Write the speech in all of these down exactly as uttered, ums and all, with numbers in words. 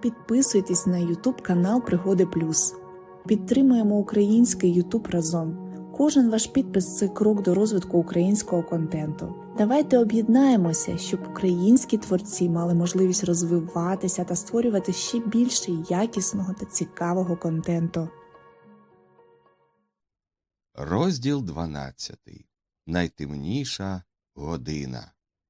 підписуйтесь на ютуб канал Пригоди Плюс. Підтримуємо український ютуб разом. Кожен ваш підпис – це крок до розвитку українського контенту. Давайте об'єднаємося, щоб українські творці мали можливість розвиватися та створювати ще більше якісного та цікавого контенту. Розділ дванадцятий. Найтемніша година.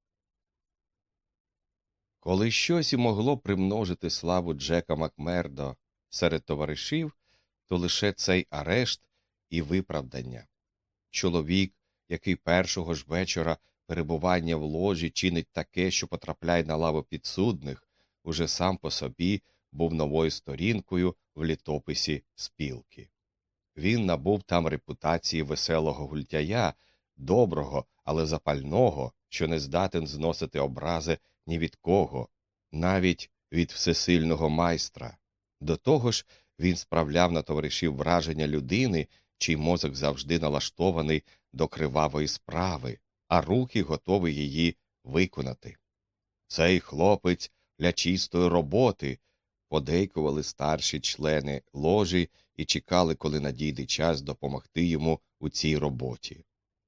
Коли щось і могло примножити славу Джека Макмердо серед товаришів, то лише цей арешт і виправдання. Чоловік, який першого ж вечора перебування в ложі чинить таке, що потрапляє на лаву підсудних, уже сам по собі був новою сторінкою в літописі спілки. Він набув там репутації веселого гультяя, доброго, але запального, що не здатен зносити образи ні від кого, навіть від всесильного майстра. До того ж, він справляв на товаришів враження людини, чий мозок завжди налаштований до кривавої справи, а руки готові її виконати. «Цей хлопець для чистої роботи», – подейкували старші члени ложі і чекали, коли надійде час допомогти йому у цій роботі.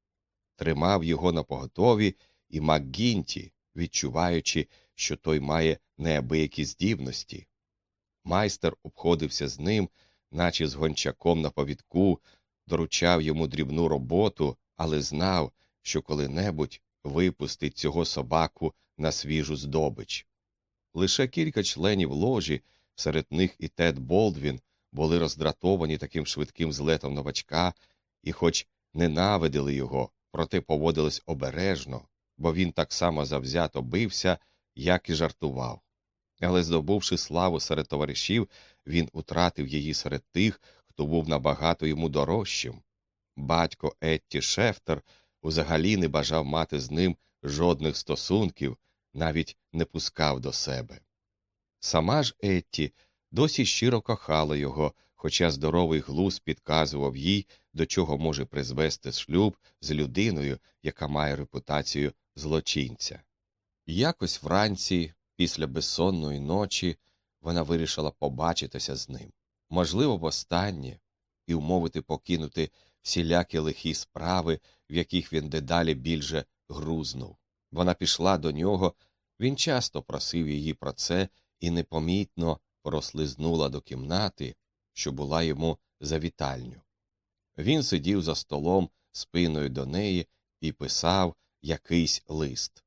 Тримав його напоготові і МакГінті, відчуваючи, що той має неабиякі здібності. Майстер обходився з ним, наче з гончаком на повідку, доручав йому дрібну роботу, але знав, що коли-небудь випустить цього собаку на свіжу здобич. Лише кілька членів ложі, серед них і Тед Болдвін, були роздратовані таким швидким злетом новачка і хоч ненавидили його, проте поводились обережно, бо він так само завзято бився, як і жартував. Але здобувши славу серед товаришів, він утратив її серед тих, хто був набагато йому дорожчим. Батько Етті Шефтер взагалі не бажав мати з ним жодних стосунків, навіть не пускав до себе. Сама ж Етті досі щиро кохала його, хоча здоровий глузд підказував їй, до чого може призвести шлюб з людиною, яка має репутацію злочинця. Якось вранці, після безсонної ночі, вона вирішила побачитися з ним. Можливо, востаннє, і умовити покинути всілякі лихі справи, в яких він дедалі більше грузнув. Вона пішла до нього, він часто просив її про це і непомітно прослизнула до кімнати, що була йому за вітальню. Він сидів за столом спиною до неї і писав якийсь лист.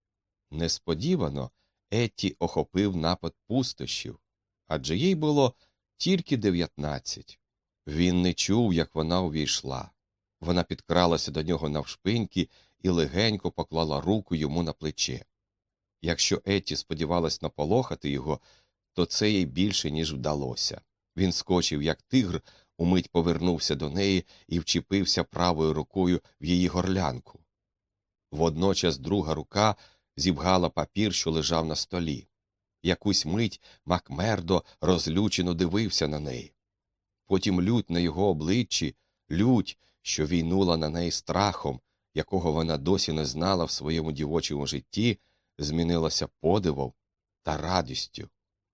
Несподівано Етті охопив напад пустощів, адже їй було тільки дев'ятнадцять. Він не чув, як вона увійшла. Вона підкралася до нього навшпиньки і легенько поклала руку йому на плече. Якщо Етті сподівалась наполохати його, то це їй більше, ніж вдалося. Він скочив, як тигр, умить повернувся до неї і вчепився правою рукою в її горлянку. Водночас друга рука зібгала папір, що лежав на столі. Якусь мить Макмердо розлючено дивився на неї. Потім лють на його обличчі, лють, що війнула на неї страхом, якого вона досі не знала в своєму дівочому житті, змінилася подивом та радістю.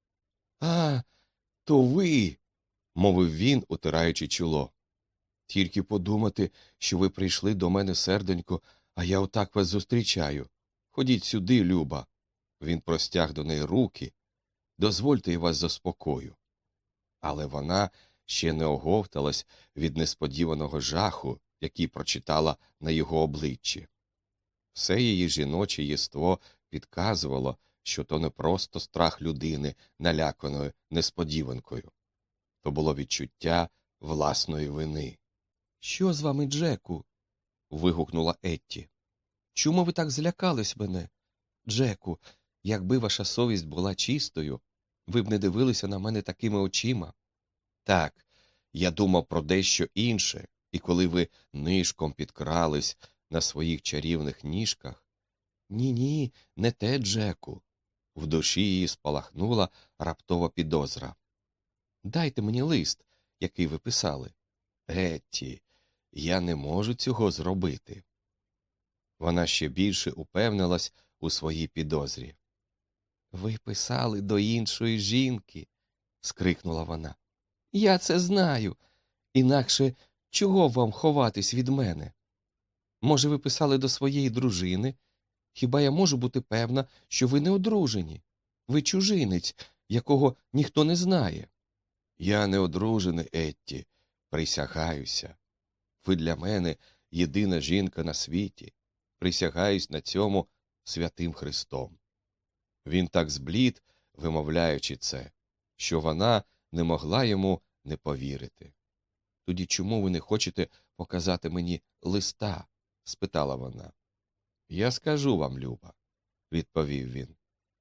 «А, то ви!» – мовив він, утираючи чоло. «Тільки подумати, що ви прийшли до мене, серденько, а я отак вас зустрічаю. Ходіть сюди, Люба». Він простяг до неї руки. «Дозвольте, я вас заспокою». Але вона ще не оговталась від несподіваного жаху, який прочитала на його обличчі. Все її жіноче єство підказувало, що то не просто страх людини, наляканої несподіванкою. То було відчуття власної вини. «Що з вами, Джеку?» – вигукнула Етті. «Чому ви так злякались мене? Джеку, якби ваша совість була чистою, ви б не дивилися на мене такими очима». «Так, я думав про дещо інше, і коли ви нишком підкрались на своїх чарівних ніжках...» «Ні-ні, не те, Джеку». В душі її спалахнула раптова підозра. «Дайте мені лист, який ви писали». «Етті, я не можу цього зробити». Вона ще більше упевнилась у своїй підозрі. Ви писали до іншої жінки, скрикнула вона. Я це знаю. Інакше чого вам ховатись від мене? Може, ви писали до своєї дружини? Хіба я можу бути певна, що ви не одружені? Ви чужинець, якого ніхто не знає. Я не одружений, Етті, присягаюся. Ви для мене єдина жінка на світі. Присягаюсь на цьому святим Христом. Він так зблід, вимовляючи це, що вона не могла йому не повірити. Тоді чому ви не хочете показати мені листа? Спитала вона. Я скажу вам, Люба, відповів він.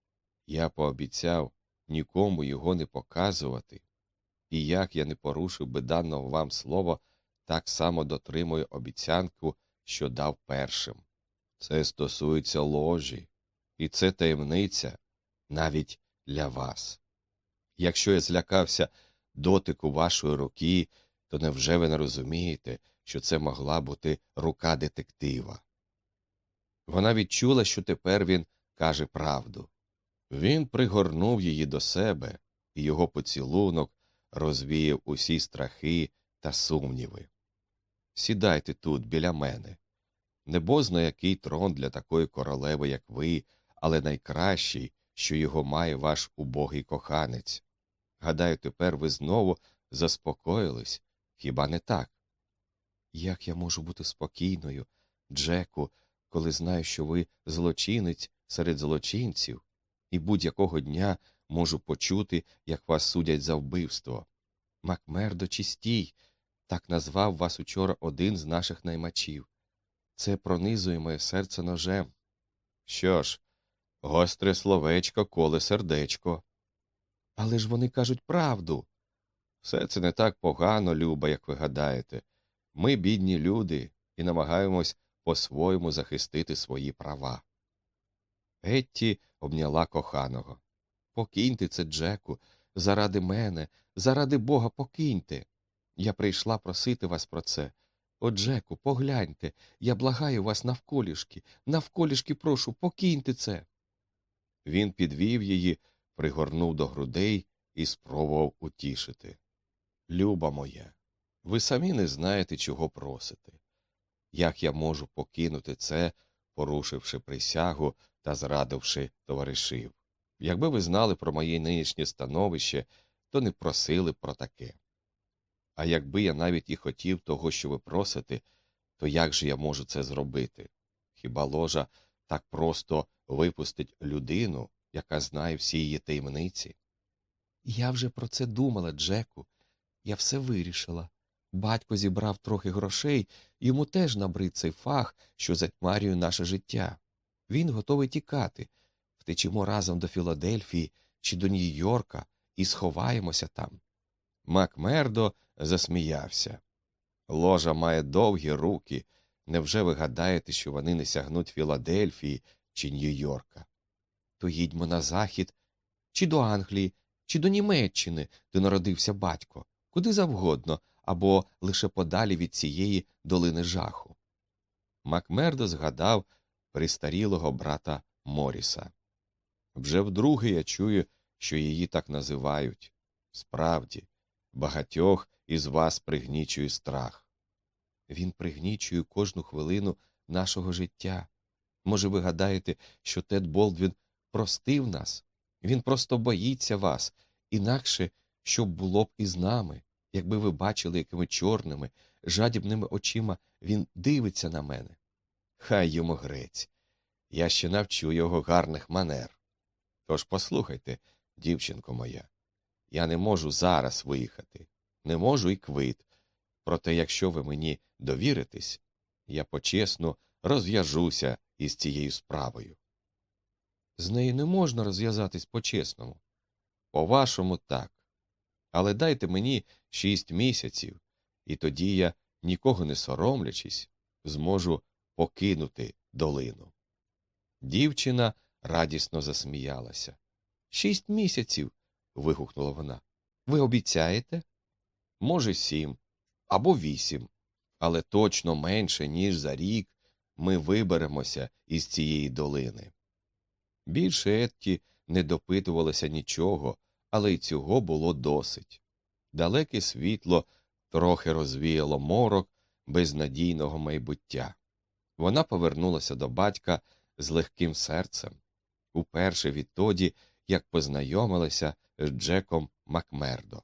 Я пообіцяв нікому його не показувати, і як я не порушив би даного вам слова, так само дотримую обіцянку, що дав першим. Це стосується ложі, і це таємниця навіть для вас. Якщо я злякався дотику вашої руки, то невже ви не розумієте, що це могла бути рука детектива? Вона відчула, що тепер він каже правду. Він пригорнув її до себе, і його поцілунок розвіяв усі страхи та сумніви. Сідайте тут, біля мене. Небозно який трон для такої королеви, як ви, але найкращий, що його має ваш убогий коханець. Гадаю, тепер ви знову заспокоїлись, хіба не так? Як я можу бути спокійною, Джеку, коли знаю, що ви злочинець серед злочинців, і будь-якого дня можу почути, як вас судять за вбивство? Макмердо чистій, так назвав вас учора один з наших наймачів. Це пронизує моє серце ножем. Що ж, гостре словечко коле сердечко. Але ж вони кажуть правду. Все це не так погано, Люба, як ви гадаєте. Ми бідні люди і намагаємось по-своєму захистити свої права. Етті обняла коханого. Покиньте це, Джеку, заради мене, заради Бога, покиньте. Я прийшла просити вас про це. О, Джеку, погляньте, я благаю вас навколішки, навколішки прошу, покиньте це. Він підвів її, пригорнув до грудей і спробував утішити. Люба моя, ви самі не знаєте, чого просите. Як я можу покинути це, порушивши присягу та зрадивши товаришів? Якби ви знали про моє нинішнє становище, то не просили б про таке. А якби я навіть і хотів того, що ви просите, то як же я можу це зробити? Хіба ложа так просто випустить людину, яка знає всі її таємниці? Я вже про це думала, Джеку. Я все вирішила. Батько зібрав трохи грошей, йому теж набрид цей фах, що затьмарює наше життя. Він готовий тікати. Втечемо разом до Філадельфії чи до Нью-Йорка і сховаємося там. Макмердо засміявся. Ложа має довгі руки. Невже ви гадаєте, що вони не сягнуть Філадельфії чи Нью-Йорка? То їдьмо на захід, чи до Англії, чи до Німеччини, де народився батько, куди завгодно, або лише подалі від цієї долини жаху. Макмердо згадав престарілого брата Моріса. Вже вдруге я чую, що її так називають. Справді, багатьох із вас пригнічує страх. Він пригнічує кожну хвилину нашого життя. Може, ви гадаєте, що Тед Болдвін простив нас? Він просто боїться вас. Інакше, що б було б із нами, якби ви бачили, якими чорними, жадібними очима він дивиться на мене. Хай йому грець. Я ще навчу його гарних манер. Тож послухайте, дівчинко моя, я не можу зараз виїхати, не можу і квит. Проте, якщо ви мені довіритесь, я почесно розв'яжуся із цією справою. З нею не можна розв'язатись по-чесному. По-вашому, так. Але дайте мені шість місяців, і тоді я, нікого не соромлячись, зможу покинути долину. Дівчина радісно засміялася. Шість місяців. Вигукнула вона. Ви обіцяєте? Може, сім або вісім, але точно менше, ніж за рік ми виберемося із цієї долини. Більше Етті не допитувалися нічого, але й цього було досить. Далеке світло трохи розвіяло морок безнадійного майбуття. Вона повернулася до батька з легким серцем, уперше відтоді, як познайомилася з Джеком Макмердо.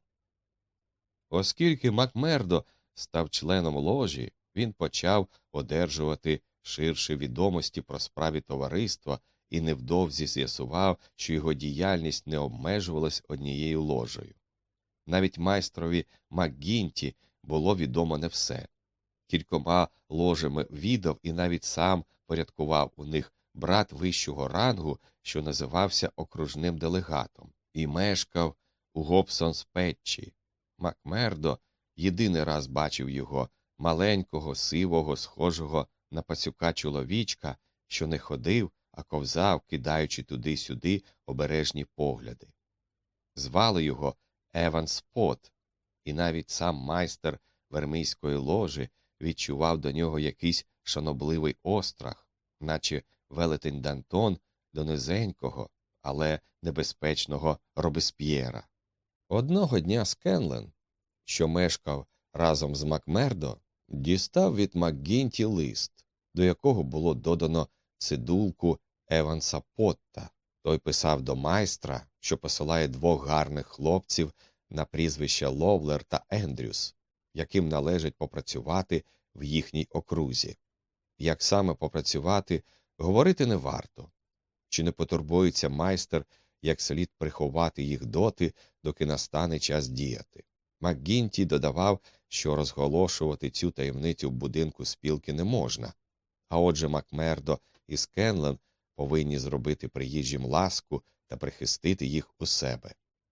Оскільки Макмердо став членом ложі, він почав одержувати ширші відомості про справи товариства і невдовзі з'ясував, що його діяльність не обмежувалась однією ложею. Навіть майстрові МакГінті було відомо не все. Кількома ложами віддав і навіть сам порядкував у них брат вищого рангу, що називався окружним делегатом, і мешкав у Гобсонс-Петчі. Макмердо єдиний раз бачив його, маленького, сивого, схожого на пацюка чоловічка, що не ходив, а ковзав, кидаючи туди-сюди обережні погляди. Звали його Еван Спот, і навіть сам майстер вермийської ложі відчував до нього якийсь шанобливий острах, наче велетень Д'Антон до низенького, але небезпечного Робесп'єра. Одного дня Скенлен, що мешкав разом з Макмердо, дістав від МакГінті лист, до якого було додано цидулку Еванса Потта. Той писав до майстра, що посилає двох гарних хлопців на прізвища Ловлер та Ендрюс, яким належить попрацювати в їхній окрузі. Як саме попрацювати, говорити не варто. Чи не потурбується майстер, як слід приховати їх доти, доки настане час діяти. МакГінті додавав, що розголошувати цю таємницю в будинку спілки не можна, а отже Макмердо і Скенлен повинні зробити приїжджим ласку та прихистити їх у себе.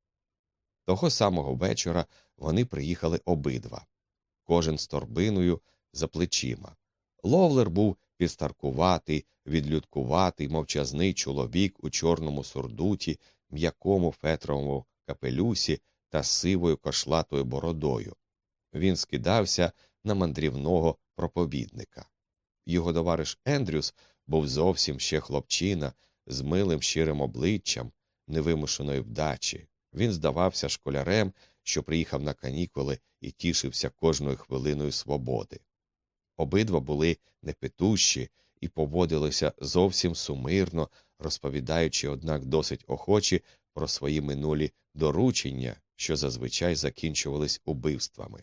Того самого вечора вони приїхали обидва, кожен з торбиною за плечима. Ловлер був підстаркуватий, відлюдкуватий, мовчазний чоловік у чорному сурдуті, м'якому фетровому капелюсі та сивою кошлатою бородою. Він скидався на мандрівного проповідника. Його товариш Ендрюс був зовсім ще хлопчина, з милим щирим обличчям, невимушеної вдачі. Він здавався школярем, що приїхав на канікули і тішився кожною хвилиною свободи. Обидва були непитущі і поводилися зовсім сумирно, розповідаючи, однак, досить охочі про свої минулі доручення, що зазвичай закінчувались убивствами.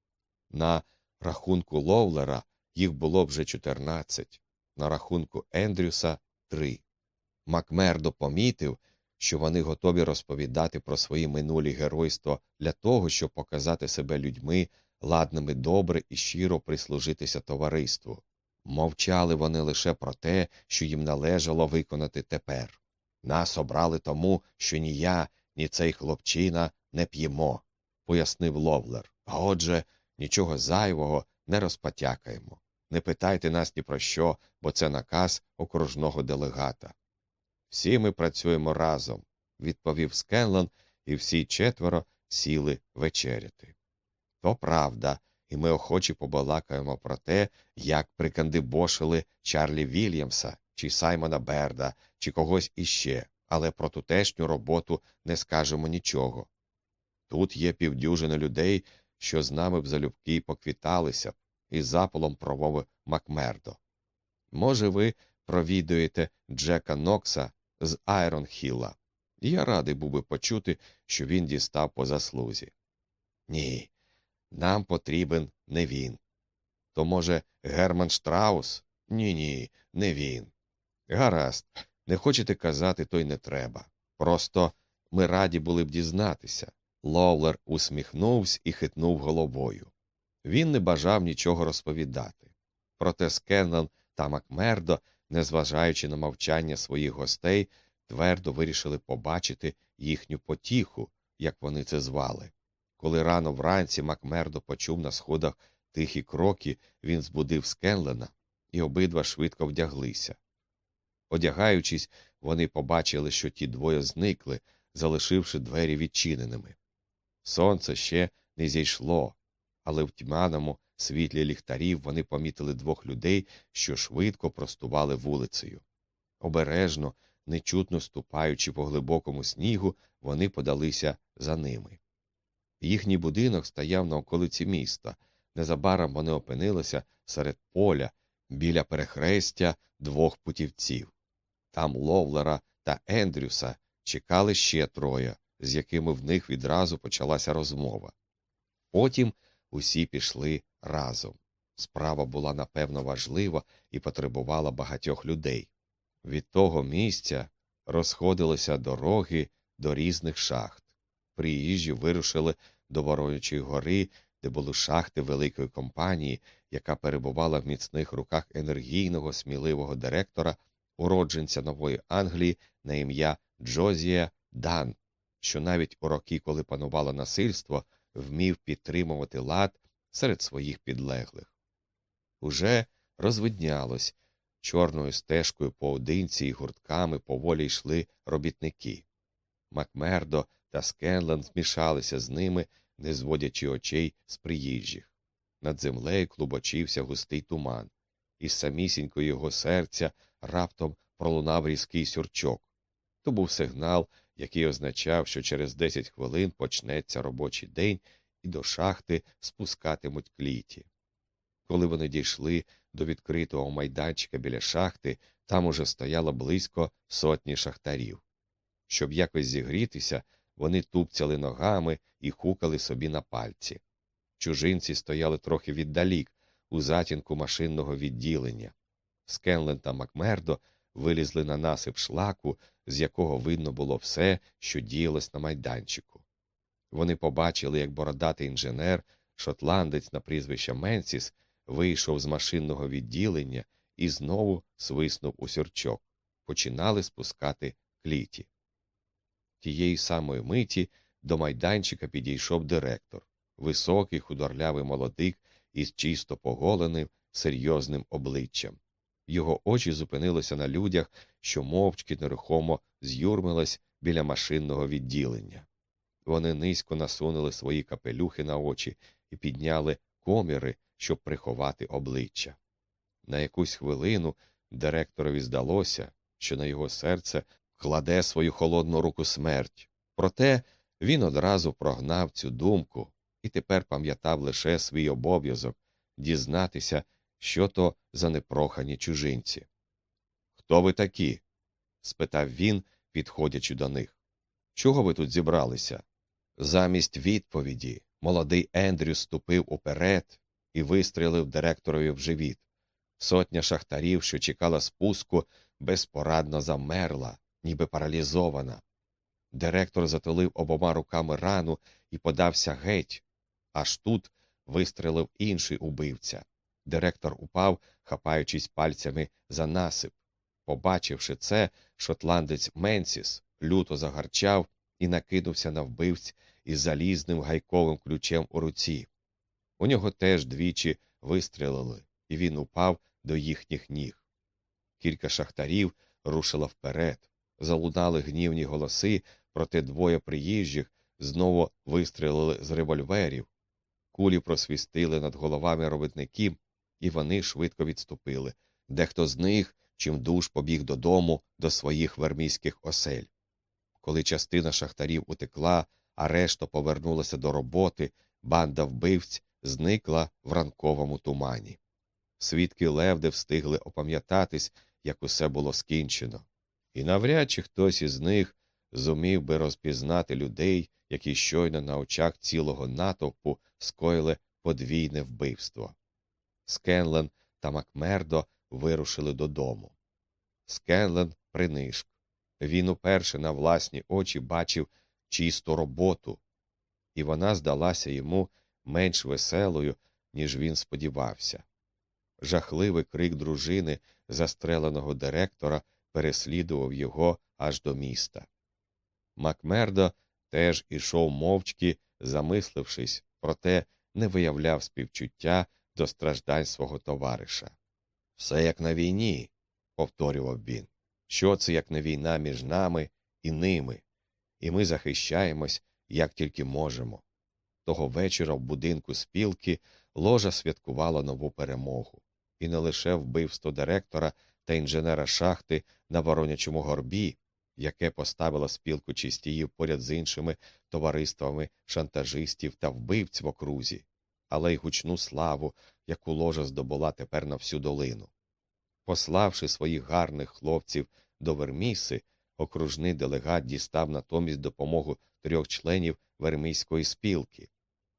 На рахунку Ловлера їх було вже чотирнадцять, на рахунку Ендрюса – три. Макмердо помітив, що вони готові розповідати про свої минулі геройства для того, щоб показати себе людьми, ладними добре і щиро прислужитися товариству. Мовчали вони лише про те, що їм належало виконати тепер. «Нас обрали тому, що ні я, ні цей хлопчина не п'ємо», – пояснив Ловлер. «А отже, нічого зайвого не розпотякаємо. Не питайте нас ні про що, бо це наказ окружного делегата». «Всі ми працюємо разом», – відповів Скенлен, і всі четверо сіли вечеряти. «То правда, і ми охоче побалакаємо про те, як прикандибошили Чарлі Вільямса, чи Саймона Берда, чи когось іще, але про тутешню роботу не скажемо нічого. Тут є півдюжини людей, що з нами б залюбки поквіталися б», – із запалом промовив Макмердо. «Може, ви провідуєте Джека Нокса з Айронхілла? Я радий був би почути, що він дістав по заслузі». «Ні, нам потрібен не він». «То, може, Герман Штраус?» «Ні-ні, не він». «Гаразд, не хочете казати, то й не треба. Просто ми раді були б дізнатися». Ловлер усміхнувся і хитнув головою. Він не бажав нічого розповідати. Проте Скенлен та Макмердо, незважаючи на мовчання своїх гостей, твердо вирішили побачити їхню потіху, як вони це звали. Коли рано вранці Макмердо почув на сходах тихі кроки, він збудив Скенлена, і обидва швидко вдяглися. Одягаючись, вони побачили, що ті двоє зникли, залишивши двері відчиненими. Сонце ще не зійшло, але в тьмяному світлі ліхтарів вони помітили двох людей, що швидко простували вулицею. Обережно, Нечутно ступаючи по глибокому снігу, вони подалися за ними. Їхній будинок стояв на околиці міста. Незабаром вони опинилися серед поля, біля перехрестя двох путівців. Там Ловлера та Ендрюса чекали ще троє, з якими в них відразу почалася розмова. Потім усі пішли разом. Справа була, напевно, важлива і потребувала багатьох людей. Від того місця розходилися дороги до різних шахт. Приїжджі вирушили до Воронячої гори, де були шахти великої компанії, яка перебувала в міцних руках енергійного, сміливого директора, уродженця Нової Англії на ім'я Джозія Дан, що навіть у роки, коли панувало насильство, вмів підтримувати лад серед своїх підлеглих. Уже розвиднялось. Чорною стежкою поодинці і гуртками поволі йшли робітники. Макмердо та Скенлен змішалися з ними, не зводячи очей з приїжджих. Над землею клубочився густий туман. Із самісінького його серця раптом пролунав різкий сюрчок. То був сигнал, який означав, що через десять хвилин почнеться робочий день і до шахти спускатимуть кліті. Коли вони дійшли до відкритого майданчика біля шахти, там уже стояло близько сотні шахтарів. Щоб якось зігрітися, вони тупцяли ногами і хукали собі на пальці. Чужинці стояли трохи віддалік, у затінку машинного відділення. Скенлен та Макмердо вилізли на насип шлаку, з якого видно було все, що діялось на майданчику. Вони побачили, як бородатий інженер, шотландець на прізвище Менсіс, вийшов з машинного відділення і знову свиснув у сюрчок. Починали спускати кліті. Тієї самої миті до майданчика підійшов директор, високий худорлявий молодик із чисто поголеним, серйозним обличчям. Його очі зупинилися на людях, що мовчки нерухомо з'юрмились біля машинного відділення. Вони низько насунули свої капелюхи на очі і підняли коміри, щоб приховати обличчя. На якусь хвилину директорові здалося, що на його серце кладе свою холодну руку смерть. Проте він одразу прогнав цю думку і тепер пам'ятав лише свій обов'язок дізнатися, що то за непрохані чужинці. «Хто ви такі?» – спитав він, підходячи до них. «Чого ви тут зібралися?» Замість відповіді молодий Ендрю ступив уперед і вистрілив директорові в живіт. Сотня шахтарів, що чекала спуску, безпорадно замерла, ніби паралізована. Директор затулив обома руками рану і подався геть. Аж тут вистрелив інший убивця. Директор упав, хапаючись пальцями за насип. Побачивши це, шотландець Менсіс люто загарчав і накинувся на вбивць із залізним гайковим ключем у руці. У нього теж двічі вистрелили, і він упав до їхніх ніг. Кілька шахтарів рушило вперед. Залунали гнівні голоси, проте двоє приїжджих знову вистрелили з револьверів. Кулі просвістили над головами робітників, і вони швидко відступили. Дехто з них чимдуж побіг додому до своїх вермійських осель. Коли частина шахтарів утекла, а решта повернулася до роботи, банда вбивць зникла в ранковому тумані. Свідки левде встигли опам'ятатись, як усе було скінчено. І навряд чи хтось із них зумів би розпізнати людей, які щойно на очах цілого натовпу скоїли подвійне вбивство. Скенлен та Макмердо вирушили додому. Скенлен принишк. Він уперше на власні очі бачив чисту роботу, і вона здалася йому менш веселою, ніж він сподівався. Жахливий крик дружини застреленого директора переслідував його аж до міста. Макмердо теж ішов мовчки, замислившись, проте не виявляв співчуття до страждань свого товариша. «Все як на війні», – повторював він. «Що це як не війна між нами і ними? І ми захищаємось, як тільки можемо». Того вечора в будинку спілки ложа святкувала нову перемогу. І не лише вбивство директора та інженера шахти на Воронячому горбі, яке поставило спілку чистіїв поряд з іншими товариствами шантажистів та вбивць в окрузі, але й гучну славу, яку ложа здобула тепер на всю долину. Пославши своїх гарних хлопців до Верміси, окружний делегат дістав натомість допомогу трьох членів вермійської спілки.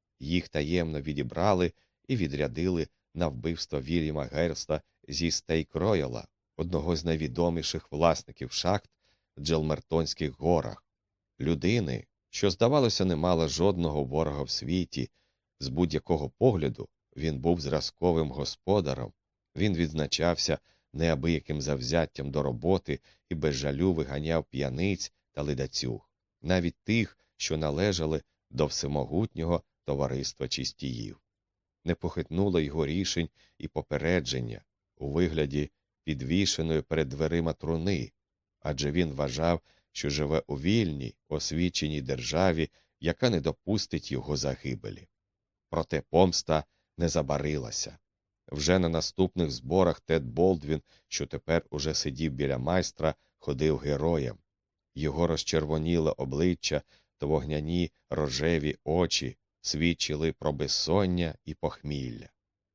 Їх таємно відібрали і відрядили на вбивство Вільяма Герста зі Стейк-Ройала, одного з найвідоміших власників шахт в Джелмертонських горах. Людини, що, здавалося, не мала жодного ворога в світі, з будь-якого погляду він був зразковим господарем, він відзначався неабияким завзяттям до роботи і без жалю виганяв п'яниць та ледацюг, навіть тих, що належали до всемогутнього товариства чистіїв. Не похитнуло його рішень і попередження у вигляді підвішеної перед дверима труни, адже він вважав, що живе у вільній, освіченій державі, яка не допустить його загибелі. Проте помста не забарилася. Вже на наступних зборах Тед Болдвін, що тепер уже сидів біля майстра, ходив героєм. Його розчервоніле обличчя та вогняні рожеві очі свідчили про безсоння і похмілля.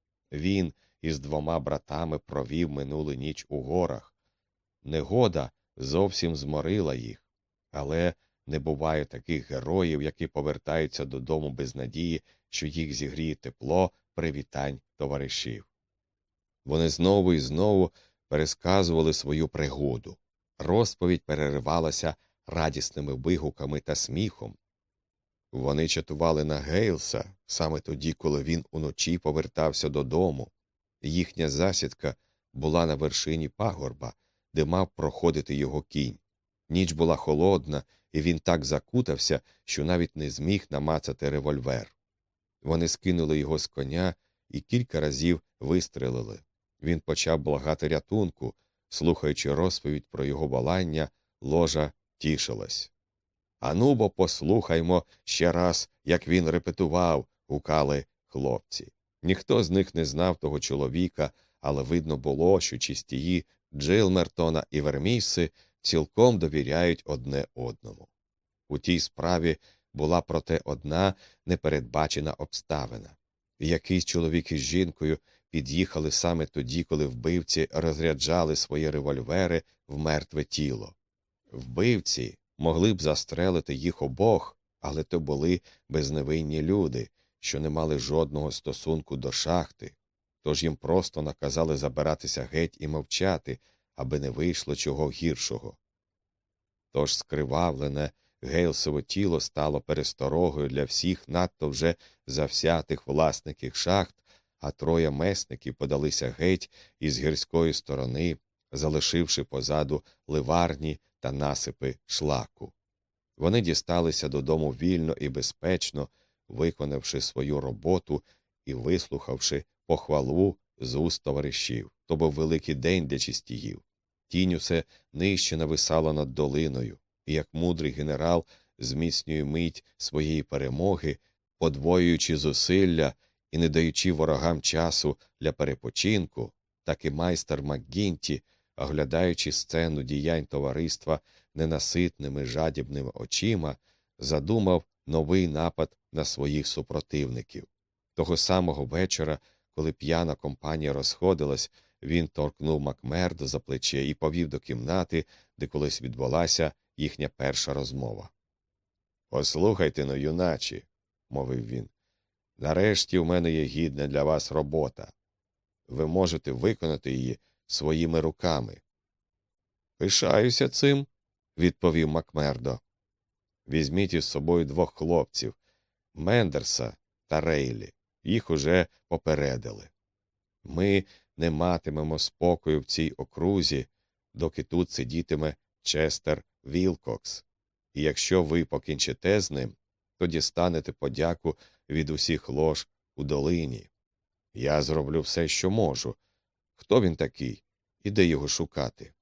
Він із двома братами провів минулу ніч у горах. Негода зовсім зморила їх, але не буває таких героїв, які повертаються додому без надії, що їх зігріє тепло привітань товаришів. Вони знову і знову пересказували свою пригоду. Розповідь переривалася радісними вигуками та сміхом. Вони чатували на Гейлса саме тоді, коли він уночі повертався додому. Їхня засідка була на вершині пагорба, де мав проходити його кінь. Ніч була холодна, і він так закутався, що навіть не зміг намацати револьвер. Вони скинули його з коня і кілька разів вистрелили. Він почав благати рятунку. Слухаючи розповідь про його волання, ложа тішилась. «Ану бо послухаймо ще раз, як він репетував», – гукали хлопці. Ніхто з них не знав того чоловіка, але видно було, що чистії Джилмертона і Верміси цілком довіряють одне одному. У тій справі була проте одна непередбачена обставина. Якийсь чоловік із жінкою під'їхали саме тоді, коли вбивці розряджали свої револьвери в мертве тіло. Вбивці могли б застрелити їх обох, але то були безневинні люди, що не мали жодного стосунку до шахти, тож їм просто наказали забиратися геть і мовчати, аби не вийшло чого гіршого. Тож скривавлене Гейлсове тіло стало пересторогою для всіх надто вже завсятих власників шахт, а троє месників подалися геть із гірської сторони, залишивши позаду ливарні та насипи шлаку. Вони дісталися додому вільно і безпечно, виконавши свою роботу і вислухавши похвалу з уст товаришів. То був великий день для чистіїв. Тінь усе нижче нависала над долиною, і як мудрий генерал зміцнює мить своєї перемоги, подвоюючи зусилля і не даючи ворогам часу для перепочинку, так і майстер МакГінті, оглядаючи сцену діянь товариства ненаситними жадібними очима, задумав новий напад на своїх супротивників. Того самого вечора, коли п'яна компанія розходилась, він торкнув Макмердо за плече і повів до кімнати, де колись відбулася їхня перша розмова. «Послухайте-но, юначі», – мовив він, – «нарешті в мене є гідна для вас робота. Ви можете виконати її своїми руками». «Пишаюся цим», – відповів Макмердо. «Візьміть із собою двох хлопців – Мендерса та Рейлі. Їх уже попередили. Ми не матимемо спокою в цій окрузі, доки тут сидітиме Честер Вілкокс. І якщо ви покінчите з ним, то дістанете подяку від усіх лож у долині. Я зроблю все, що можу. Хто він такий? І де його шукати?»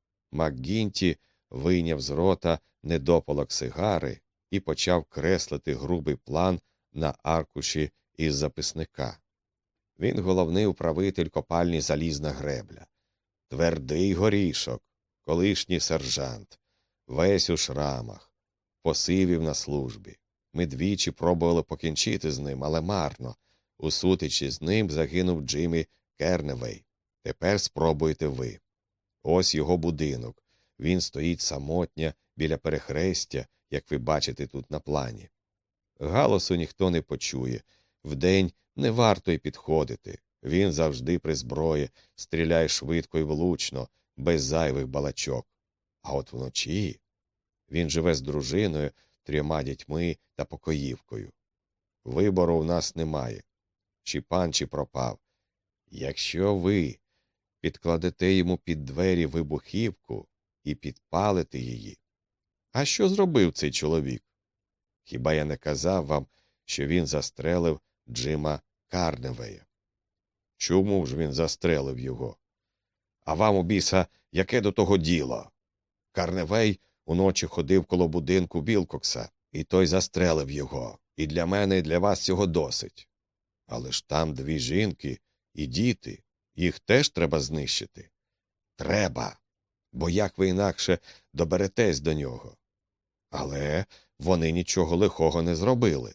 МакГінті вийняв з рота недопалок сигари і почав креслити грубий план на аркуші із записника. Він головний управитель копальні «Залізна гребля». Твердий горішок, колишній сержант, весь у шрамах, посивів на службі. Ми двічі пробували покінчити з ним, але марно. У сутичі з ним загинув Джиммі Керневей. Тепер спробуйте ви. Ось його будинок. Він стоїть самотня біля перехрестя, як ви бачите тут на плані. Галасу ніхто не почує. Вдень не варто й підходити. Він завжди при зброї, стріляє швидко і влучно, без зайвих балачок. А от вночі він живе з дружиною, трьома дітьми та покоївкою. Вибору в нас немає. Чи пан, чи пропав. Якщо ви підкладете йому під двері вибухівку і підпалите її. А що зробив цей чоловік? Хіба я не казав вам, що він застрелив Джима Карневея? Чому ж він застрелив його? А вам, у біса, яке до того діло? Карневей уночі ходив коло будинку Вілкокса, і той застрелив його. І для мене, і для вас цього досить. Але ж там дві жінки і діти. Їх теж треба знищити? Треба. Бо як ви інакше доберетесь до нього? Але вони нічого лихого не зробили.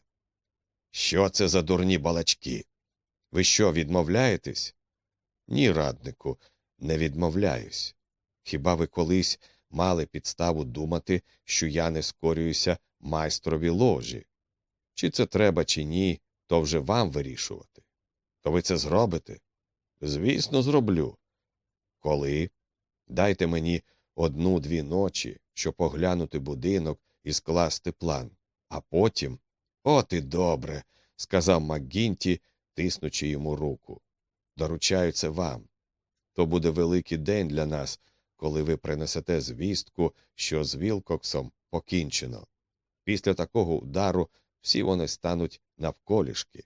Що це за дурні балачки? Ви що, відмовляєтесь? Ні, раднику, не відмовляюсь. Хіба ви колись мали підставу думати, що я не скорююся майстрові ложі? Чи це треба, чи ні, то вже вам вирішувати. То ви це зробите? Звісно, зроблю. Коли? Дайте мені одну-дві ночі, щоб оглянути будинок і скласти план. А потім... От і добре, сказав МакГінті, тиснучи йому руку. Доручаю це вам. То буде великий день для нас, коли ви принесете звістку, що з Вілкоксом покінчено. Після такого удару всі вони стануть навколішки.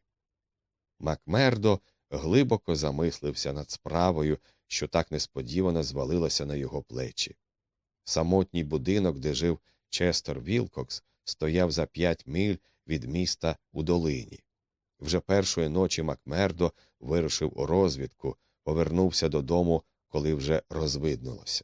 Макмердо глибоко замислився над справою, що так несподівано звалилася на його плечі. Самотній будинок, де жив Честер Вілкокс, стояв за п'ять миль від міста у долині. Вже першої ночі Макмердо вирушив у розвідку, повернувся додому, коли вже розвиднулося.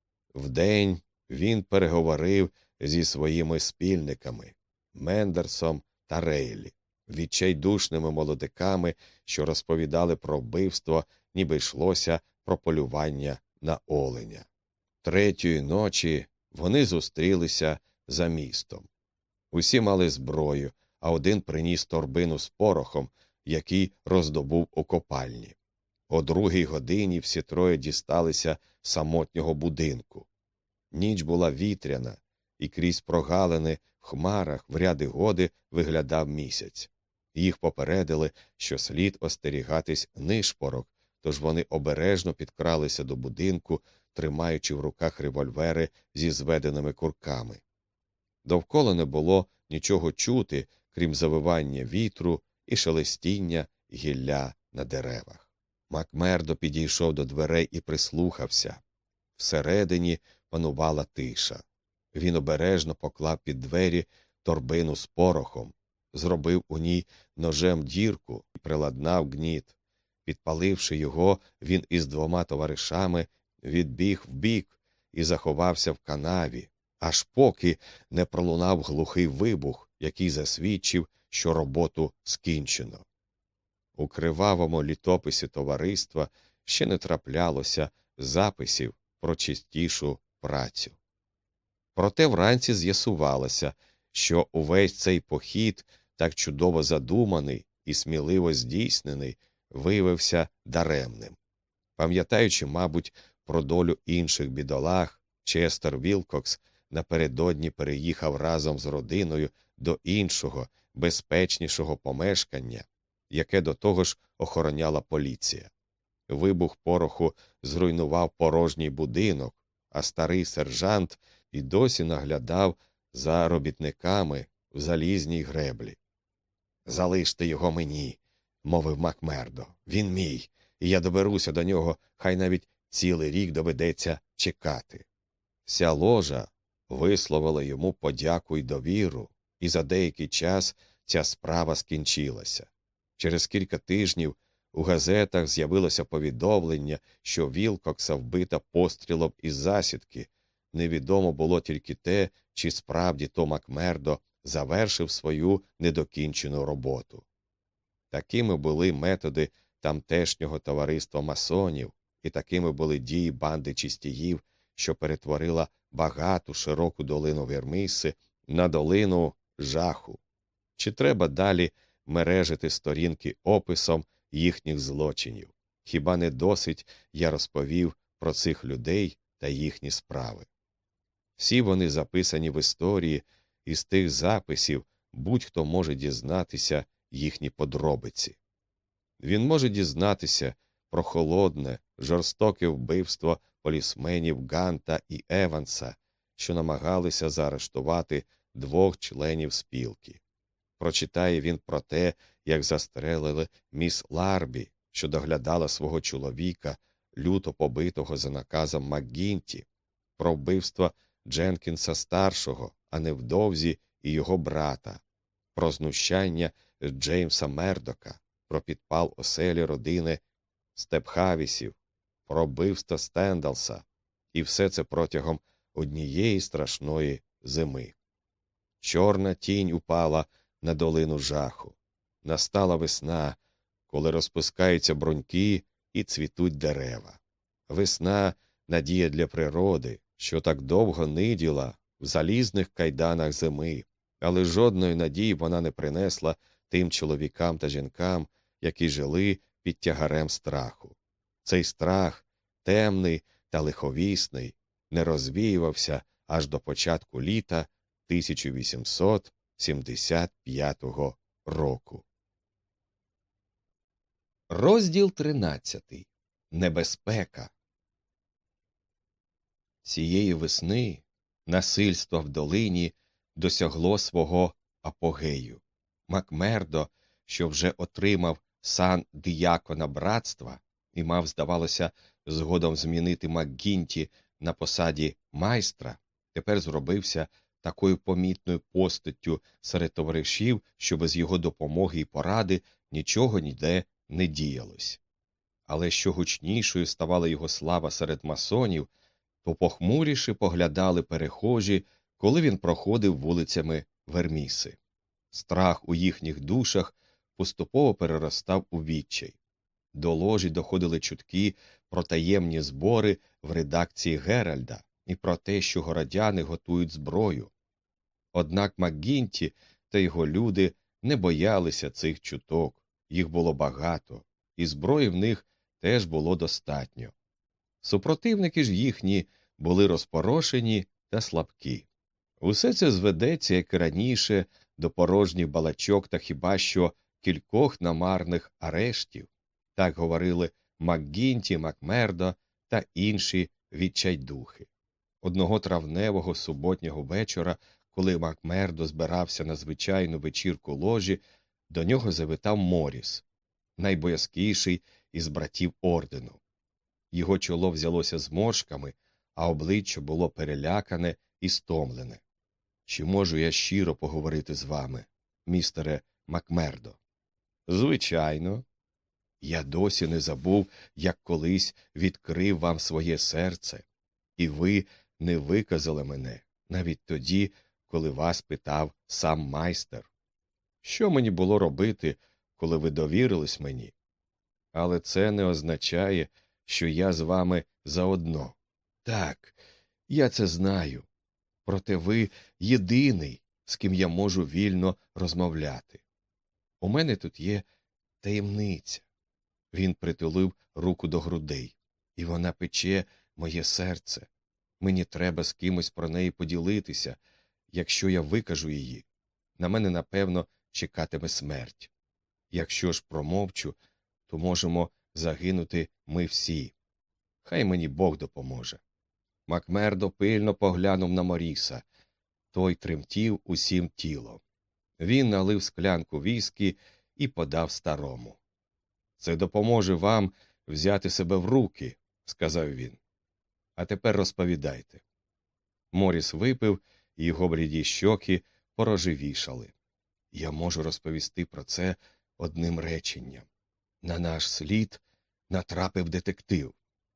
Вдень він переговорив зі своїми спільниками – Мендерсом та Рейлі, відчайдушними молодиками, що розповідали про вбивство, ніби йшлося про полювання на оленя. Третьої ночі вони зустрілися за містом. Усі мали зброю, а один приніс торбину з порохом, який роздобув у копальні. О другій годині всі троє дісталися самотнього будинку. Ніч була вітряна, і крізь прогалини в хмарах в ряди годи виглядав місяць. Їх попередили, що слід остерігатись нишпорок, тож вони обережно підкралися до будинку, тримаючи в руках револьвери зі зведеними курками. Довкола не було нічого чути, крім завивання вітру і шелестіння гілля на деревах. Макмердо підійшов до дверей і прислухався. Всередині панувала тиша. Він обережно поклав під двері торбину з порохом, зробив у ній ножем дірку і приладнав гніт. Підпаливши його, він із двома товаришами відбіг вбік і заховався в канаві, аж поки не пролунав глухий вибух, який засвідчив, що роботу скінчено. У кривавому літописі товариства ще не траплялося записів про чистішу працю. Проте вранці з'ясувалося, що увесь цей похід, так чудово задуманий і сміливо здійснений, виявився даремним. Пам'ятаючи, мабуть, про долю інших бідолах, Честер Вілкокс напередодні переїхав разом з родиною до іншого, безпечнішого помешкання, яке до того ж охороняла поліція. Вибух пороху зруйнував порожній будинок, а старий сержант і досі наглядав за робітниками в залізній греблі. «Залиште його мені», – мовив Макмердо. «Він мій, і я доберуся до нього, хай навіть цілий рік доведеться чекати». Вся ложа висловила йому подяку й довіру, і за деякий час ця справа скінчилася. Через кілька тижнів У газетах з'явилося повідомлення, що Вілкокса вбито пострілом із засідки. Невідомо було тільки те, чи справді то Макмердо завершив свою недокінчену роботу. Такими були методи тамтешнього товариства масонів, і такими були дії банди чистіїв, що перетворила багату широку долину Верміси на долину жаху. Чи треба далі мережити сторінки описом їхніх злочинів? Хіба не досить я розповів про цих людей та їхні справи? Всі вони записані в історії, і з тих записів будь-хто може дізнатися їхні подробиці. Він може дізнатися про холодне, жорстоке вбивство полісменів Ганта і Еванса, що намагалися заарештувати двох членів спілки. Прочитає він про те, як застрелили міс Ларбі, що доглядала свого чоловіка, люто побитого за наказом МакГінті, про вбивство Дженкінса-старшого, а невдовзі і його брата, про знущання Джеймса Мердока, про підпал оселі родини Степхавісів, про вбивство Стендалса, і все це протягом однієї страшної зими. Чорна тінь упала на долину жаху. Настала весна, коли розпускаються бруньки і цвітуть дерева. Весна – надія для природи, що так довго ниділа в залізних кайданах зими, але жодної надії вона не принесла тим чоловікам та жінкам, які жили під тягарем страху. Цей страх, темний та лиховісний, не розвіювався аж до початку літа тисяча вісімсот сімдесят п'ятого року. Розділ тринадцятий. Небезпека. Цієї весни насильство в долині досягло свого апогею. Макмердо, що вже отримав сан диякона братства і мав, здавалося, згодом змінити МакГінті на посаді майстра, тепер зробився такою помітною постаттю серед товаришів, що без його допомоги і поради нічого ніде не діялось. Але що гучнішою ставала його слава серед масонів, то похмуріше поглядали перехожі, коли він проходив вулицями Верміси. Страх у їхніх душах поступово переростав у відчай. До ложі доходили чутки про таємні збори в редакції Геральда і про те, що городяни готують зброю. Однак МакГінті та його люди не боялися цих чуток, їх було багато, і зброї в них теж було достатньо. Супротивники ж їхні були розпорошені та слабкі. Усе це зведеться, як і раніше, до порожніх балачок та хіба що кількох намарних арештів. Так говорили МакГінті, Макмердо та інші відчайдухи. Одного травневого суботнього вечора, коли Макмердо збирався на звичайну вечірку ложі, до нього завітав Моріс, найбоязкіший із братів ордену. Його чоло взялося зморшками, а обличчя було перелякане і стомлене. «Чи можу я щиро поговорити з вами, містере Макмердо?» «Звичайно. Я досі не забув, як колись відкрив вам своє серце, і ви не виказали мене, навіть тоді, коли вас питав сам майстер. Що мені було робити, коли ви довірились мені? Але це не означає, що я з вами заодно. Так, я це знаю. Проте ви єдиний, з ким я можу вільно розмовляти. У мене тут є таємниця». Він притулив руку до грудей. «І вона пече моє серце. Мені треба з кимось про неї поділитися. Якщо я викажу її, на мене, напевно, чекатиме смерть. Якщо ж промовчу, то можемо загинути ми всі. Хай мені Бог допоможе». Макмердо пильно поглянув на Моріса. Той тремтів усім тілом. Він налив склянку віскі і подав старому. «Це допоможе вам взяти себе в руки», – сказав він. «А тепер розповідайте». Моріс випив, і його бліді щоки порожевішали. «Я можу розповісти про це одним реченням. На наш слід натрапив детектив.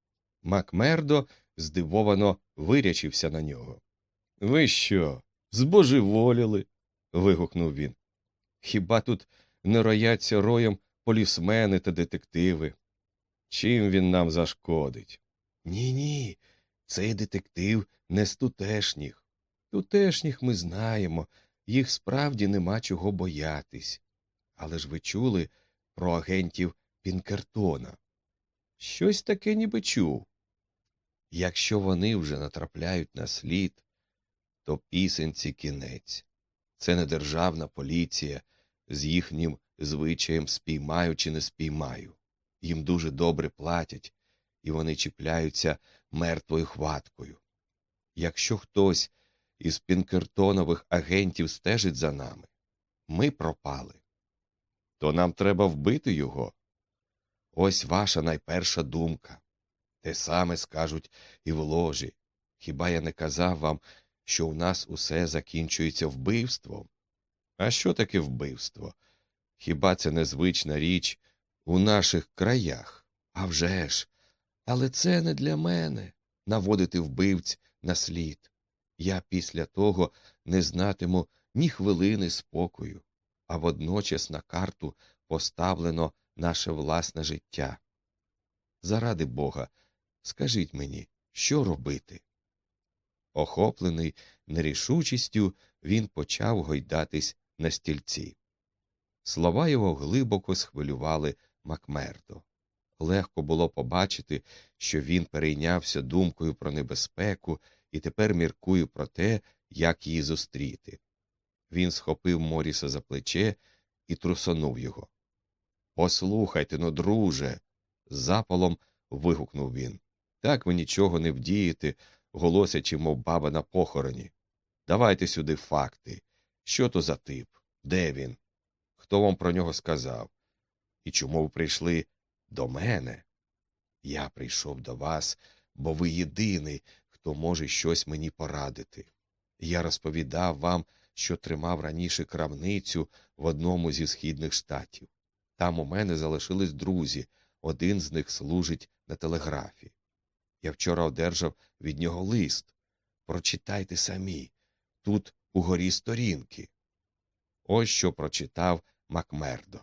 Макмердо здивовано вирячився на нього. Ви що, збожеволіли? Вигукнув він. Хіба тут не рояться роєм полісмени та детективи? Чим він нам зашкодить? Ні-ні, цей детектив не з тутешніх. Тутешніх ми знаємо, їх справді нема чого боятись. Але ж ви чули про агентів Пінкертона? Щось таке ніби чув. Якщо вони вже натрапляють на слід, то пісенці кінець. Це не державна поліція з їхнім звичаєм спіймаю чи не спіймаю. Їм дуже добре платять, і вони чіпляються мертвою хваткою. Якщо хтось із Пінкертонових агентів стежить за нами, ми пропали. То нам треба вбити його. Ось ваша найперша думка. Те саме скажуть і в ложі. Хіба я не казав вам, що у нас усе закінчується вбивством? А що таке вбивство? Хіба це незвична річ у наших краях? А вже ж! Але це не для мене – наводити вбивць на слід. Я після того не знатиму ні хвилини спокою, а водночас на карту поставлено наше власне життя. Заради Бога, скажіть мені, що робити? Охоплений нерішучістю, він почав гойдатись на стільці. Слова його глибоко схвилювали Макмердо. Легко було побачити, що він перейнявся думкою про небезпеку і тепер міркує про те, як її зустріти. Він схопив Моріса за плече і трусонув його. «Послухайте, ну, друже!» – з запалом вигукнув він. «Так ви нічого не вдієте, голосячи, мов баба на похороні. Давайте сюди факти. Що то за тип? Де він? Хто вам про нього сказав? І чому ви прийшли до мене? Я прийшов до вас, бо ви єдиний, хто може щось мені порадити. Я розповідав вам, що тримав раніше крамницю в одному зі східних штатів. Там у мене залишились друзі, один з них служить на телеграфі. Я вчора одержав від нього лист. Прочитайте самі. Тут угорі сторінки. Ось що прочитав Макмердо.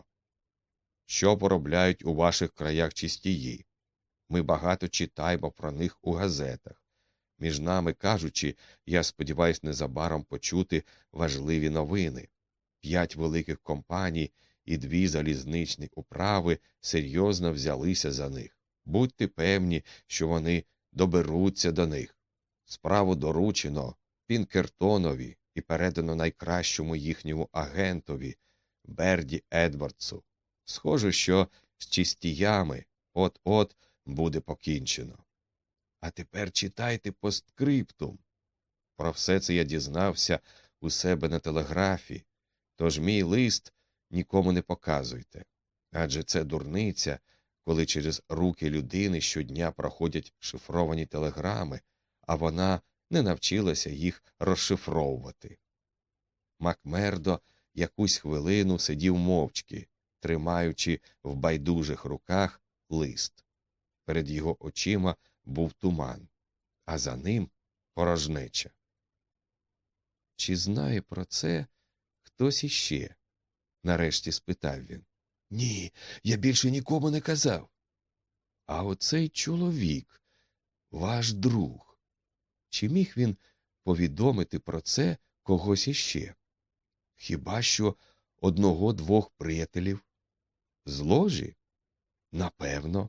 Що поробляють у ваших краях чистії? Ми багато читаємо про них у газетах. Між нами кажучи, я сподіваюсь незабаром почути важливі новини. П'ять великих компаній і дві залізничні управи серйозно взялися за них. Будьте певні, що вони доберуться до них. Справу доручено Пінкертонові і передано найкращому їхньому агентові Берді Едвардсу. Схоже, що з чистіями от-от буде покінчено. А тепер читайте постскриптум. Про все це я дізнався у себе на телеграфі, тож мій лист нікому не показуйте. Адже це дурниця, коли через руки людини щодня проходять шифровані телеграми, а вона не навчилася їх розшифровувати. Макмердо якусь хвилину сидів мовчки, тримаючи в байдужих руках лист. Перед його очима був туман, а за ним порожнеча. «Чи знає про це хтось іще?» – нарешті спитав він. «Ні, я більше нікому не казав». «А оцей чоловік, ваш друг, чи міг він повідомити про це когось іще? Хіба що одного-двох приятелів? З ложі? Напевно.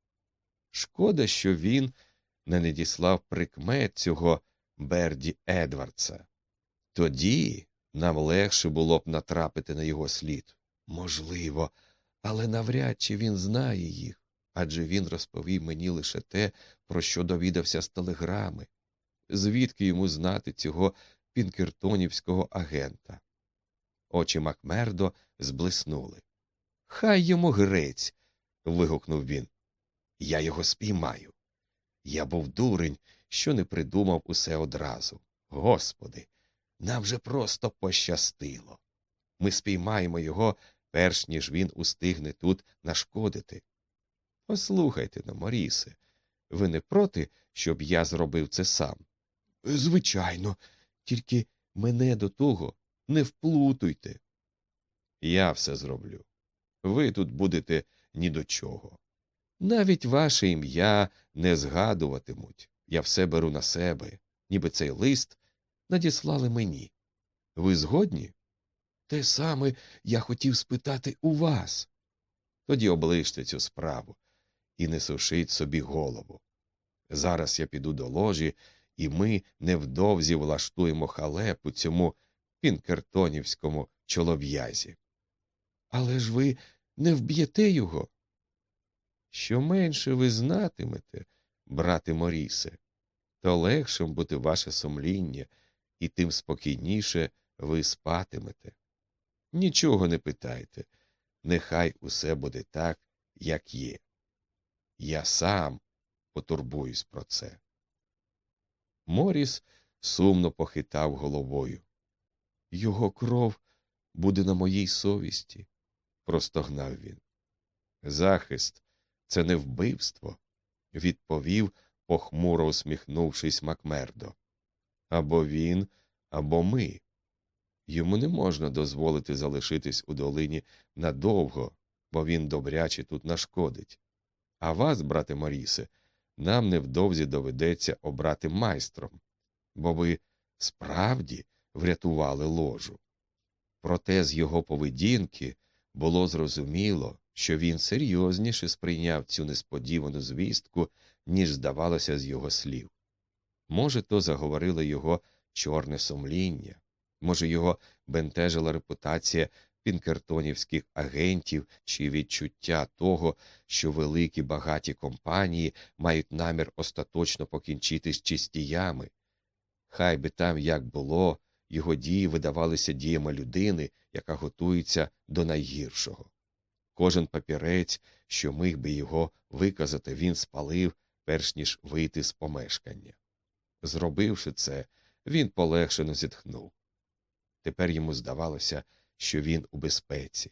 Шкода, що він не надіслав прикмет цього Берді Едвардса. Тоді нам легше було б натрапити на його слід. Можливо, але навряд чи він знає їх, адже він розповів мені лише те, про що довідався з телеграми. Звідки йому знати цього пінкертонівського агента?» Очі Макмердо зблиснули. «Хай йому грець!» – вигукнув він. «Я його спіймаю. Я був дурень, що не придумав усе одразу. Господи, нам же просто пощастило. Ми спіймаємо його перш ніж він устигне тут нашкодити. Послухайте но, Морісе, ви не проти, щоб я зробив це сам? Звичайно, тільки мене до того не вплутуйте. Я все зроблю. Ви тут будете ні до чого. Навіть ваше ім'я не згадуватимуть. Я все беру на себе, ніби цей лист надіслали мені. Ви згодні? Те саме я хотів спитати у вас. Тоді оближте цю справу і не сушіть собі голову. Зараз я піду до ложі, і ми невдовзі влаштуємо халепу цьому пінкертонівському чолов'язі. Але ж ви не вб'єте його? Що менше ви знатимете, брате Морісе, то легшим буде ваше сумління, і тим спокійніше ви спатимете. Нічого не питайте, нехай усе буде так, як є. Я сам потурбуюсь про це. Моріс сумно похитав головою. Його кров буде на моїй совісті, простогнав він. Захист – це не вбивство, відповів, похмуро усміхнувшись Макмердо. Або він, або ми. Йому не можна дозволити залишитись у долині надовго, бо він добряче тут нашкодить. А вас, брате Морісе, нам невдовзі доведеться обрати майстром, бо ви справді врятували ложу. Проте з його поведінки було зрозуміло, що він серйозніше сприйняв цю несподівану звістку, ніж здавалося з його слів. Може, то заговорило його чорне сумління, може, його бентежила репутація пінкертонівських агентів чи відчуття того, що великі багаті компанії мають намір остаточно покінчити з чистіями. Хай би там як було, його дії видавалися діями людини, яка готується до найгіршого. Кожен папірець, що міг би його виказати, він спалив, перш ніж вийти з помешкання. Зробивши це, він полегшено зітхнув. Тепер йому здавалося, що він у безпеці.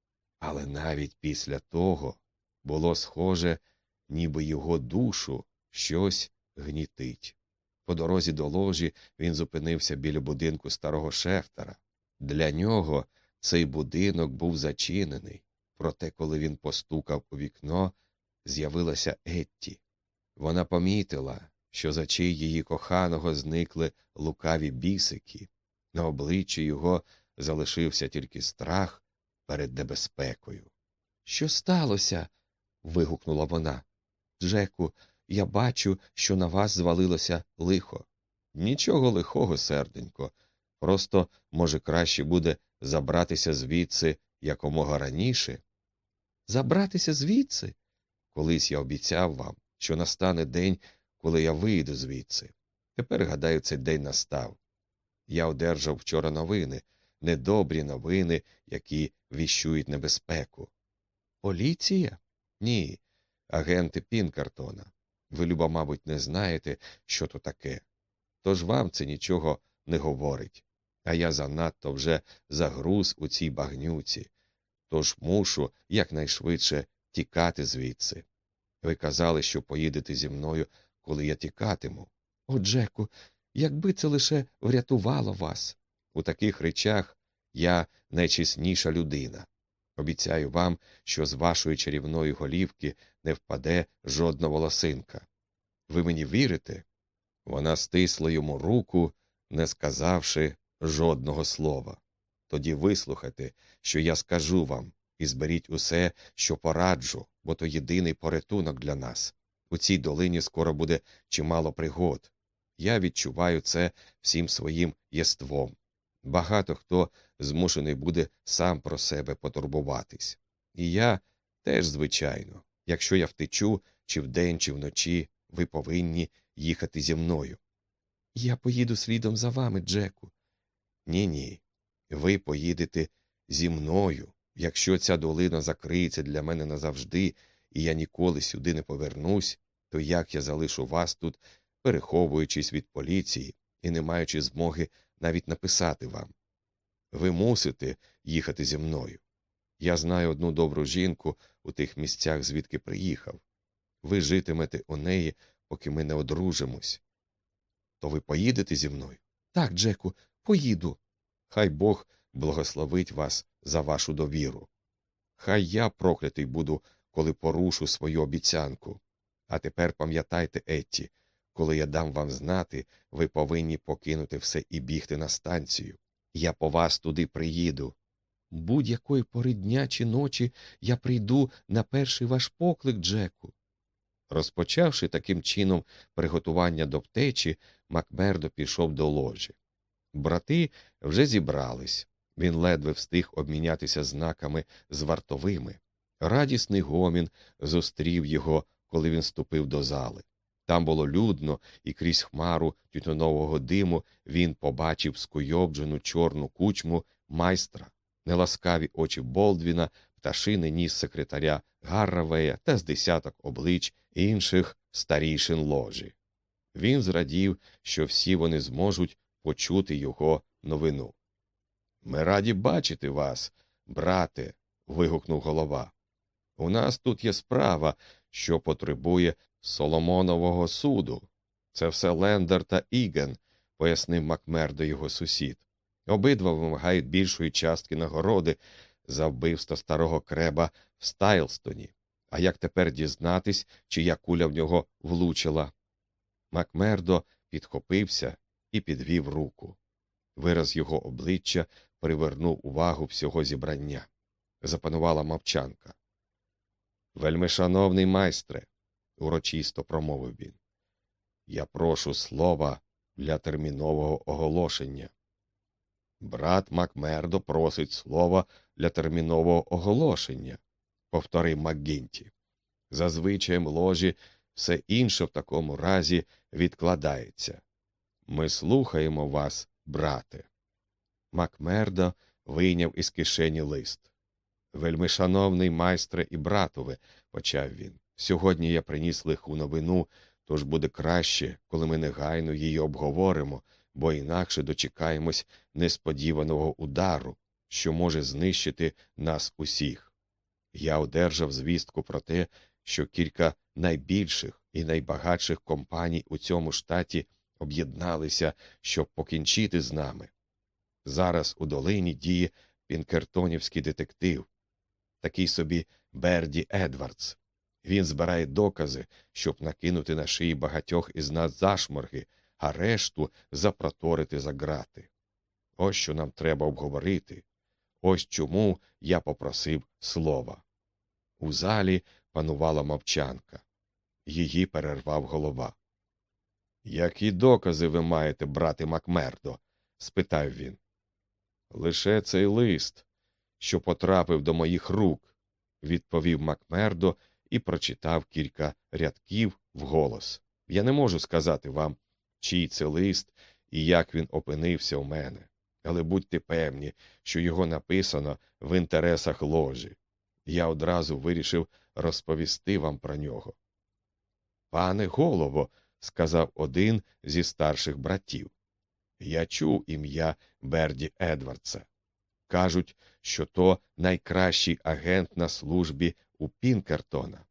Але навіть після того було схоже, ніби його душу щось гнітить. По дорозі до ложі він зупинився біля будинку старого Шефтера. Для нього цей будинок був зачинений, проте коли він постукав у вікно, з'явилася Етті. Вона помітила, що з очей її коханого зникли лукаві бісики. На обличчі його залишився тільки страх перед небезпекою. — Що сталося? — вигукнула вона. — Джеку, я бачу, що на вас звалилося лихо. — Нічого лихого, серденько. Просто, може, краще буде забратися звідси якомога раніше. — Забратися звідси? Колись я обіцяв вам, що настане день, коли я вийду звідси. Тепер, гадаю, цей день настав. Я одержав вчора новини, недобрі новини, які віщують небезпеку. Поліція? Ні, агенти Пінкертона. Ви, люба, мабуть, не знаєте, що то таке. Тож вам це нічого не говорить. А я занадто вже загруз у цій багнюці. Тож мушу якнайшвидше тікати звідси. Ви казали, що поїдете зі мною, коли я тікатиму. О, Джеку, якби це лише врятувало вас. У таких речах я найчесніша людина. Обіцяю вам, що з вашої чарівної голівки не впаде жодна волосинка. Ви мені вірите? Вона стисла йому руку, не сказавши жодного слова. Тоді вислухайте, що я скажу вам, і зберіть усе, що пораджу, бо то єдиний порятунок для нас. У цій долині скоро буде чимало пригод. Я відчуваю це всім своїм єством. Багато хто змушений буде сам про себе потурбуватись. І я теж, звичайно. Якщо я втечу, чи вдень, чи вночі, ви повинні їхати зі мною. Я поїду слідом за вами, Джеку. Ні-ні, ви поїдете зі мною. Якщо ця долина закриється для мене назавжди, і я ніколи сюди не повернусь, то як я залишу вас тут, переховуючись від поліції і не маючи змоги навіть написати вам? Ви мусите їхати зі мною. Я знаю одну добру жінку у тих місцях, звідки приїхав. Ви житимете у неї, поки ми не одружимось. То ви поїдете зі мною? Так, Джеку, поїду. Хай Бог благословить вас за вашу довіру. Хай я проклятий буду, коли порушу свою обіцянку. А тепер пам'ятайте, Етті, коли я дам вам знати, ви повинні покинути все і бігти на станцію. Я по вас туди приїду. Будь-якої пори дня чи ночі я прийду на перший ваш поклик, Джеку. Розпочавши таким чином приготування до втечі, Макмердо пішов до ложі. Брати вже зібрались. Він ледве встиг обмінятися знаками з вартовими. Радісний гомін зустрів його, коли він ступив до зали. Там було людно, і крізь хмару тютюнового диму він побачив скуйовджену чорну кучму майстра, неласкаві очі Болдвіна, пташиний ніс секретаря Гарравея та з десяток облич інших старійшин ложі. Він зрадів, що всі вони зможуть почути його новину. «Ми раді бачити вас, брате», – вигукнув голова. «У нас тут є справа, що потребує Соломонового суду. Це все Лендер та Іген», – пояснив Макмердо його сусід. «Обидва вимагають більшої частки нагороди за вбивство старого креба в Стайлстоні. А як тепер дізнатись, чия куля в нього влучила?» Макмердо підхопився і підвів руку. Вираз його обличчя привернув увагу всього зібрання. Запанувала мовчанка. «Вельмишановний майстре», – урочисто промовив він, – «я прошу слова для термінового оголошення». «Брат Макмердо просить слова для термінового оголошення», – повторив МакГінті. «За звичаєм ложі все інше в такому разі відкладається. Ми слухаємо вас, брате». Макмердо вийняв із кишені лист. «Вельмишановний майстре і братове», – почав він, – «сьогодні я приніс лиху новину, тож буде краще, коли ми негайно її обговоримо, бо інакше дочекаємось несподіваного удару, що може знищити нас усіх. Я одержав звістку про те, що кілька найбільших і найбагатших компаній у цьому штаті об'єдналися, щоб покінчити з нами. Зараз у долині діє пінкертонівський детектив, такий собі Берді Едвардс. Він збирає докази, щоб накинути на шиї багатьох із нас зашморги, а решту запроторити за ґрати. Ось що нам треба обговорити. Ось чому я попросив слова». У залі панувала мовчанка. Її перервав голова. «Які докази ви маєте, брате Макмердо?» – спитав він. «Лише цей лист, що потрапив до моїх рук», – відповів Макмердо і прочитав кілька рядків вголос. «Я не можу сказати вам, чий це лист і як він опинився у мене, але будьте певні, що його написано в інтересах ложі. Я одразу вирішив розповісти вам про нього». «Пане голово», – сказав один зі старших братів, – «я чув ім'я Берді Едвардса. Кажуть, що то найкращий агент на службі у Пінкертона».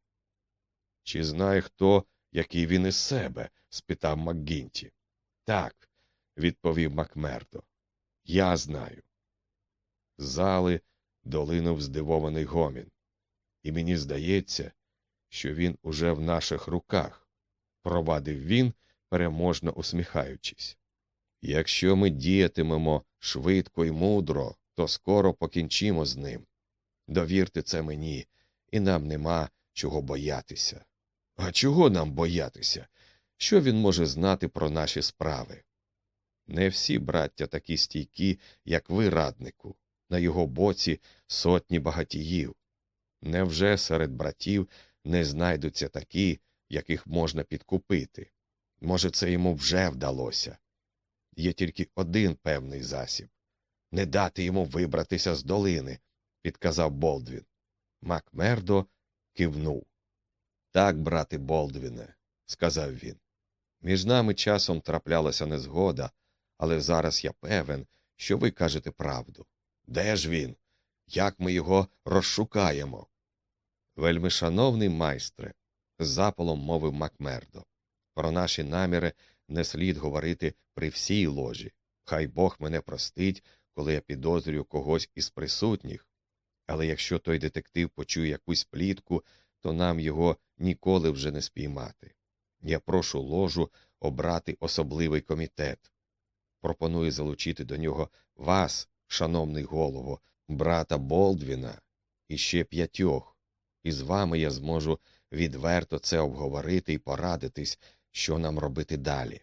«Чи знає хто, який він із себе?» – спитав МакГінті. «Так», – відповів Макмердо, – «я знаю». З зали долинув здивований гомін. «І мені здається, що він уже в наших руках», – провадив він, переможно усміхаючись. «Якщо ми діятимемо швидко і мудро, то скоро покінчимо з ним. Довірте це мені, і нам нема чого боятися». «А чого нам боятися? Що він може знати про наші справи?» «Не всі браття такі стійкі, як ви, раднику. На його боці сотні багатіїв. Невже серед братів не знайдуться такі, яких можна підкупити? Може, це йому вже вдалося? Є тільки один певний засіб – не дати йому вибратися з долини», – підказав Болдвін. Макмердо кивнув. «Так, брате Болдвіне», – сказав він, – «між нами часом траплялася незгода, але зараз я певен, що ви кажете правду». «Де ж він?» Як ми його розшукаємо? Вельмишановний майстре, з запалом мовив Макмердо, про наші наміри не слід говорити при всій ложі. Хай Бог мене простить, коли я підозрюю когось із присутніх. Але якщо той детектив почує якусь плітку, то нам його ніколи вже не спіймати. Я прошу ложу обрати особливий комітет. Пропоную залучити до нього вас, шановний голово, брата Болдвіна і ще п'ятьох. І з вами я зможу відверто це обговорити і порадитись, що нам робити далі.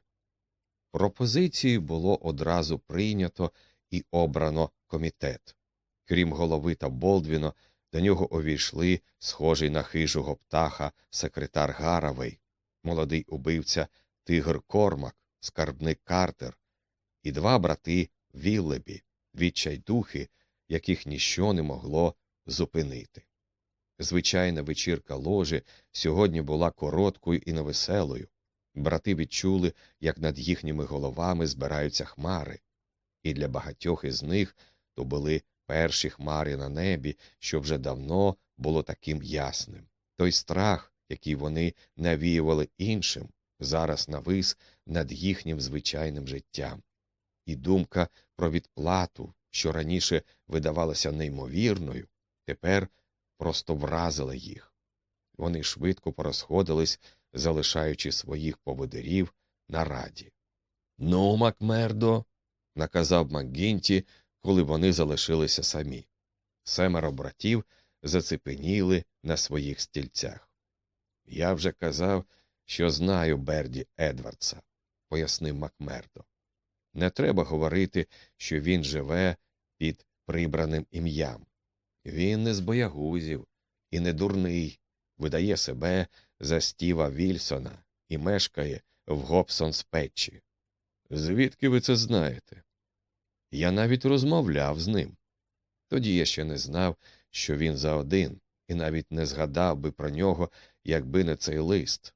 Пропозицію було одразу прийнято і обрано комітет. Крім голови та Болдвіна, до нього увійшли схожий на хижого птаха секретар Гаравей, молодий убивця Тигр Кормак, скарбник Картер і два брати Віллебі, відчайдухи, яких ніщо не могло зупинити. Звичайна вечірка ложі сьогодні була короткою і невеселою. Брати відчули, як над їхніми головами збираються хмари. І для багатьох із них то були перші хмари на небі, що вже давно було таким ясним. Той страх, який вони навіювали іншим, зараз навис над їхнім звичайним життям. І думка про відплату, що раніше видавалася неймовірною, тепер просто вразила їх. Вони швидко порозходились, залишаючи своїх поводирів на раді. «Ну, Макмердо», – наказав МакГінті, коли вони залишилися самі. Семеро братів зацепеніли на своїх стільцях. «Я вже казав, що знаю Берді Едвардса», – пояснив Макмердо. «Не треба говорити, що він живе під прибраним ім'ям. Він не з боягузів і не дурний, видає себе за Стіва Вільсона і мешкає в Гобсон-Спетчі». «Звідки ви це знаєте?» «Я навіть розмовляв з ним. Тоді я ще не знав, що він за один, і навіть не згадав би про нього, якби не цей лист.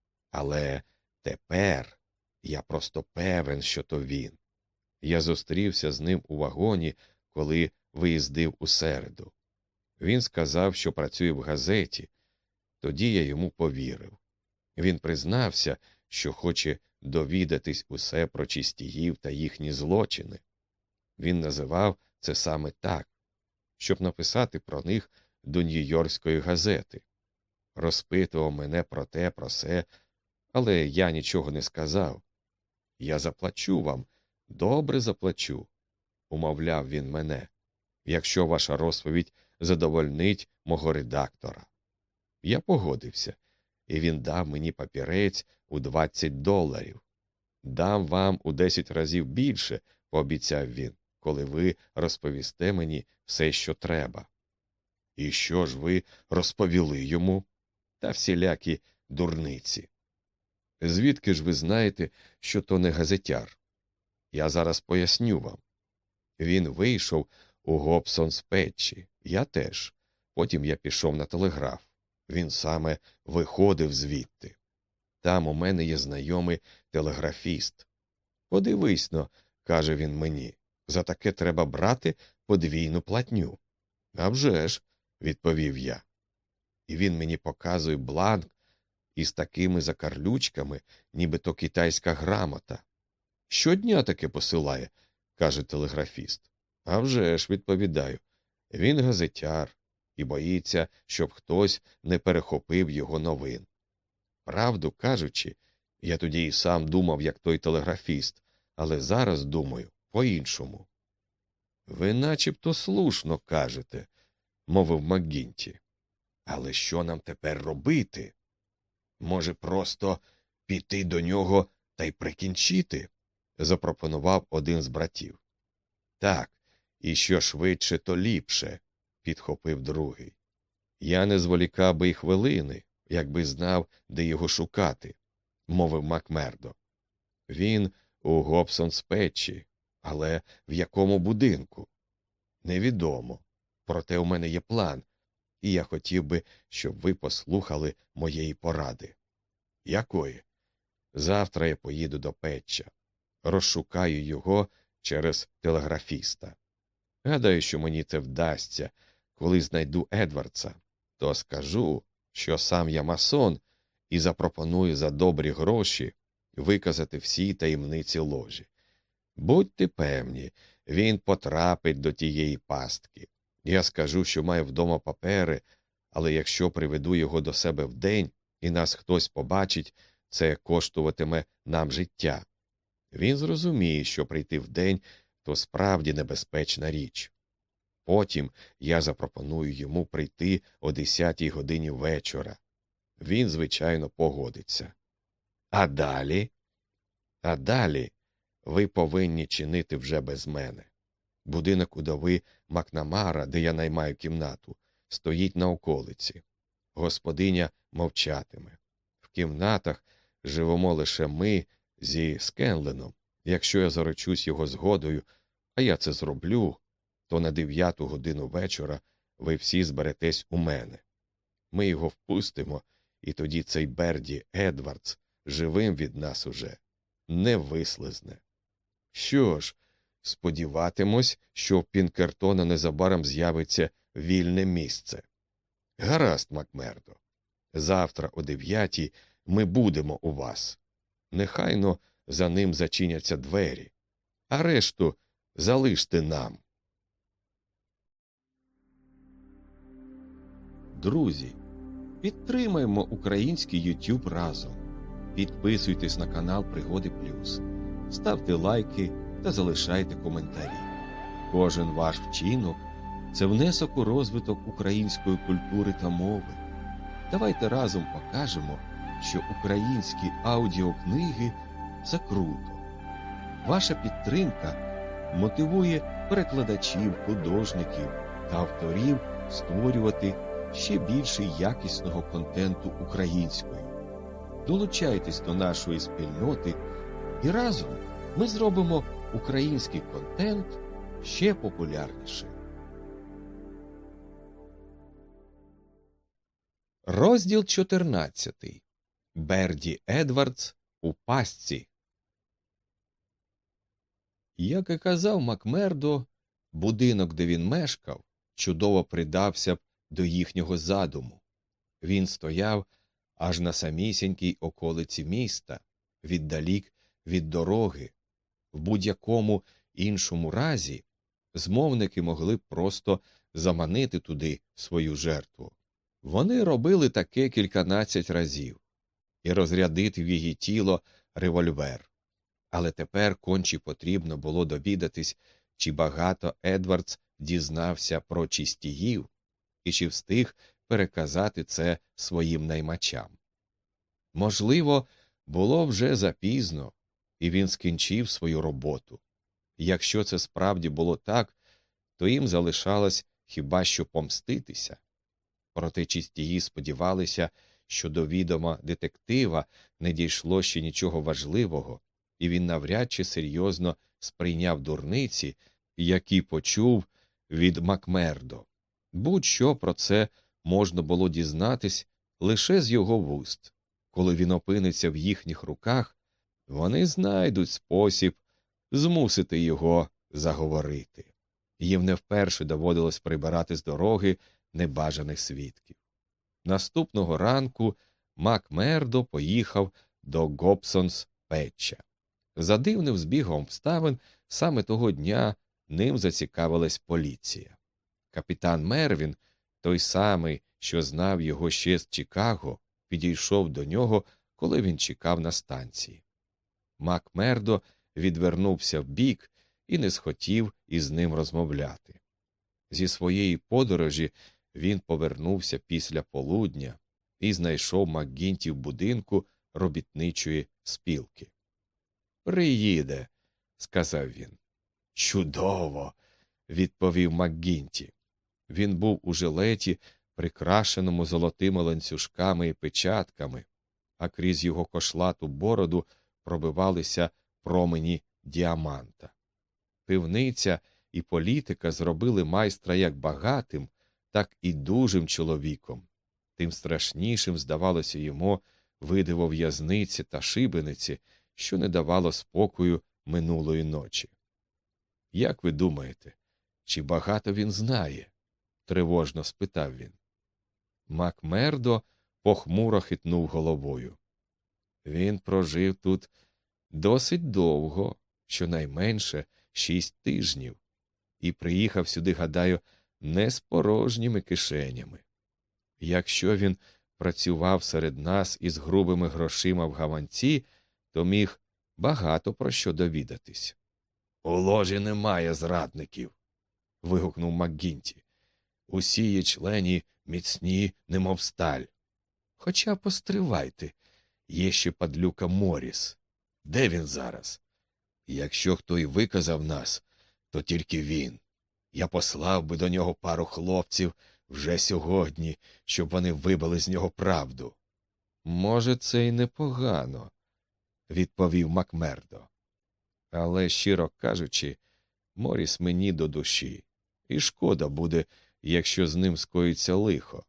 Але тепер я просто певен, що то він. Я зустрівся з ним у вагоні, коли виїздив у середу. Він сказав, що працює в газеті. Тоді я йому повірив. Він признався, що хоче довідатись усе про чистіїв та їхні злочини. Він називав це саме так, щоб написати про них до Нью-Йоркської газети. Розпитував мене про те, про се, але я нічого не сказав. «Я заплачу вам, добре заплачу», – умовляв він мене, «якщо ваша розповідь задовольнить мого редактора». Я погодився, і він дав мені папірець у двадцять доларів. «Дам вам у десять разів більше», – пообіцяв він, «коли ви розповісте мені все, що треба». «І що ж ви розповіли йому?» «Та всілякі дурниці». «Звідки ж ви знаєте, що то не газетяр?» «Я зараз поясню вам. Він вийшов у Гобсон-Спетчі, я теж. Потім я пішов на телеграф. Він саме виходив звідти. Там у мене є знайомий телеграфіст. Подивись-но, каже він мені, за таке треба брати подвійну платню. А вже ж, відповів я. І він мені показує бланк із такими закарлючками, нібито китайська грамота. Щодня таке посилає, каже телеграфіст. А вже ж, відповідаю, він газетяр і боїться, щоб хтось не перехопив його новин. Правду кажучи, я тоді і сам думав, як той телеграфіст, але зараз думаю по-іншому. Ви начебто слушно кажете, мовив МакГінті. Але що нам тепер робити? Може, просто піти до нього та й прикінчити? Запропонував один з братів. Так, і що швидше, то ліпше, підхопив другий. Я не зволікав би й хвилини, якби знав, де його шукати, мовив Макмердо. Він у Гобсон-Спетчі, але в якому будинку? Невідомо. Проте у мене є план, і я хотів би, щоб ви послухали моєї поради. Якої? Завтра я поїду до Петча. Розшукаю його через телеграфіста. Гадаю, що мені це вдасться, коли знайду Едвардса, то скажу, що сам я масон, і запропоную за добрі гроші виказати всі таємниці ложі. Будьте певні, він потрапить до тієї пастки. Я скажу, що маю вдома папери, але якщо приведу його до себе вдень, і нас хтось побачить, це коштуватиме нам життя. Він зрозуміє, що прийти вдень – то справді небезпечна річ. Потім я запропоную йому прийти о десятій годині вечора. Він, звичайно, погодиться. А далі? А далі ви повинні чинити вже без мене. Будинок удови Макнамара, де я наймаю кімнату, стоїть на околиці. Господиня мовчатиме. В кімнатах живемо лише ми зі Скенленом. Якщо я заручусь його згодою, а я це зроблю, то на дев'яту годину вечора ви всі зберетесь у мене. Ми його впустимо, і тоді цей Берді Едвардс живим від нас уже не вислизне. Що ж, сподіватимось, що в Пінкертона незабаром з'явиться вільне місце. Гаразд, Макмердо. Завтра о дев'ятій ми будемо у вас. Нехайно за ним зачиняться двері, а решту залиште нам. Друзі, підтримаємо український ютуб разом. Підписуйтесь на канал Пригоди Плюс, ставте лайки та залишайте коментарі. Кожен ваш вчинок – це внесок у розвиток української культури та мови. Давайте разом покажемо, що українські аудіокниги – це круто. Ваша підтримка мотивує перекладачів, художників та авторів створювати ще більше якісного контенту українською. Долучайтесь до нашої спільноти, і разом ми зробимо український контент ще популярнішим. Розділ чотирнадцятий. Берді Едвардс у пастці. Як і казав Макмердо, будинок, де він мешкав, чудово придався б до їхнього задуму. Він стояв аж на самісінькій околиці міста, віддалік від дороги. В будь-якому іншому разі змовники могли б просто заманити туди свою жертву. Вони робили таке кільканадцять разів і розрядити в її тіло револьвер. Але тепер конче потрібно було довідатись, чи багато Едвардс дізнався про чистіїв і чи встиг переказати це своїм наймачам. Можливо, було вже запізно, і він скінчив свою роботу. Якщо це справді було так, то їм залишалось хіба що помститися. Проте чистії сподівалися, що до відома детектива не дійшло ще нічого важливого, і він навряд чи серйозно сприйняв дурниці, які почув від Макмердо. Будь-що про це можна було дізнатись лише з його вуст. Коли він опиниться в їхніх руках, вони знайдуть спосіб змусити його заговорити. Їм не вперше доводилось прибирати з дороги небажаних свідків. Наступного ранку Макмердо поїхав до Гобсонс-Петча. За дивним збігом обставин саме того дня ним зацікавилась поліція. Капітан Мервін, той самий, що знав його ще з Чикаго, підійшов до нього, коли він чекав на станції. Макмердо відвернувся вбік і не схотів із ним розмовляти. Зі своєї подорожі він повернувся після полудня і знайшов МакГінті в будинку робітничої спілки. «Приїде», – сказав він. «Чудово», – відповів МакГінті. Він був у жилеті, прикрашеному золотими ланцюжками і печатками, а крізь його кошлату бороду пробивалися промені діаманта. Пивниця і політика зробили майстра як багатим, так і дужим чоловіком. Тим страшнішим здавалося йому видиво в'язниці та шибениці, що не давало спокою минулої ночі. Як ви думаєте, Чи багато він знає? Тривожно спитав він. Макмердо похмуро хитнув головою. Він прожив тут досить довго, щонайменше шість тижнів, і приїхав сюди, гадаю, не з порожніми кишенями. Якщо він працював серед нас із грубими грошима в гаманці, то міг багато про що довідатись. — У ложі немає зрадників, — вигукнув МакГінті. — Усі її члені міцні, немов сталь. Хоча постривайте, є ще падлюка Моріс. Де він зараз? Якщо хто й виказав нас, то тільки він. Я послав би до нього пару хлопців вже сьогодні, щоб вони вибили з нього правду. — Може, це й непогано, — відповів Макмердо. Але, щиро кажучи, Моріс мені до душі, і шкода буде, якщо з ним скоїться лихо.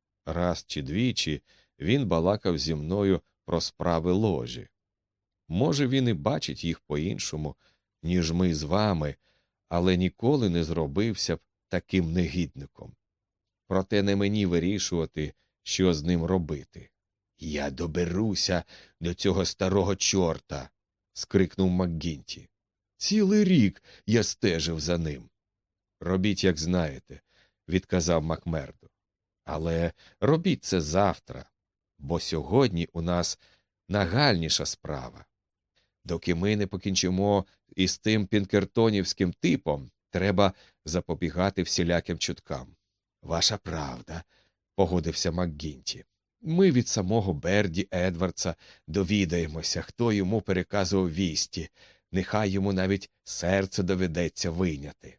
Раз чи двічі він балакав зі мною про справи ложі. Може, він і бачить їх по-іншому, ніж ми з вами, але ніколи не зробився б таким негідником. Проте не мені вирішувати, що з ним робити. — Я доберуся до цього старого чорта! — скрикнув МакГінті. — Цілий рік я стежив за ним. — Робіть, як знаєте, — відказав Макмердо. — Але робіть це завтра, бо сьогодні у нас нагальніша справа. Доки ми не покінчимо із тим пінкертонівським типом, треба запобігати всіляким чуткам. — Ваша правда, — погодився МакГінті. — Ми від самого Берді Едвардса довідаємося, хто йому переказував вісті, нехай йому навіть серце доведеться вийняти.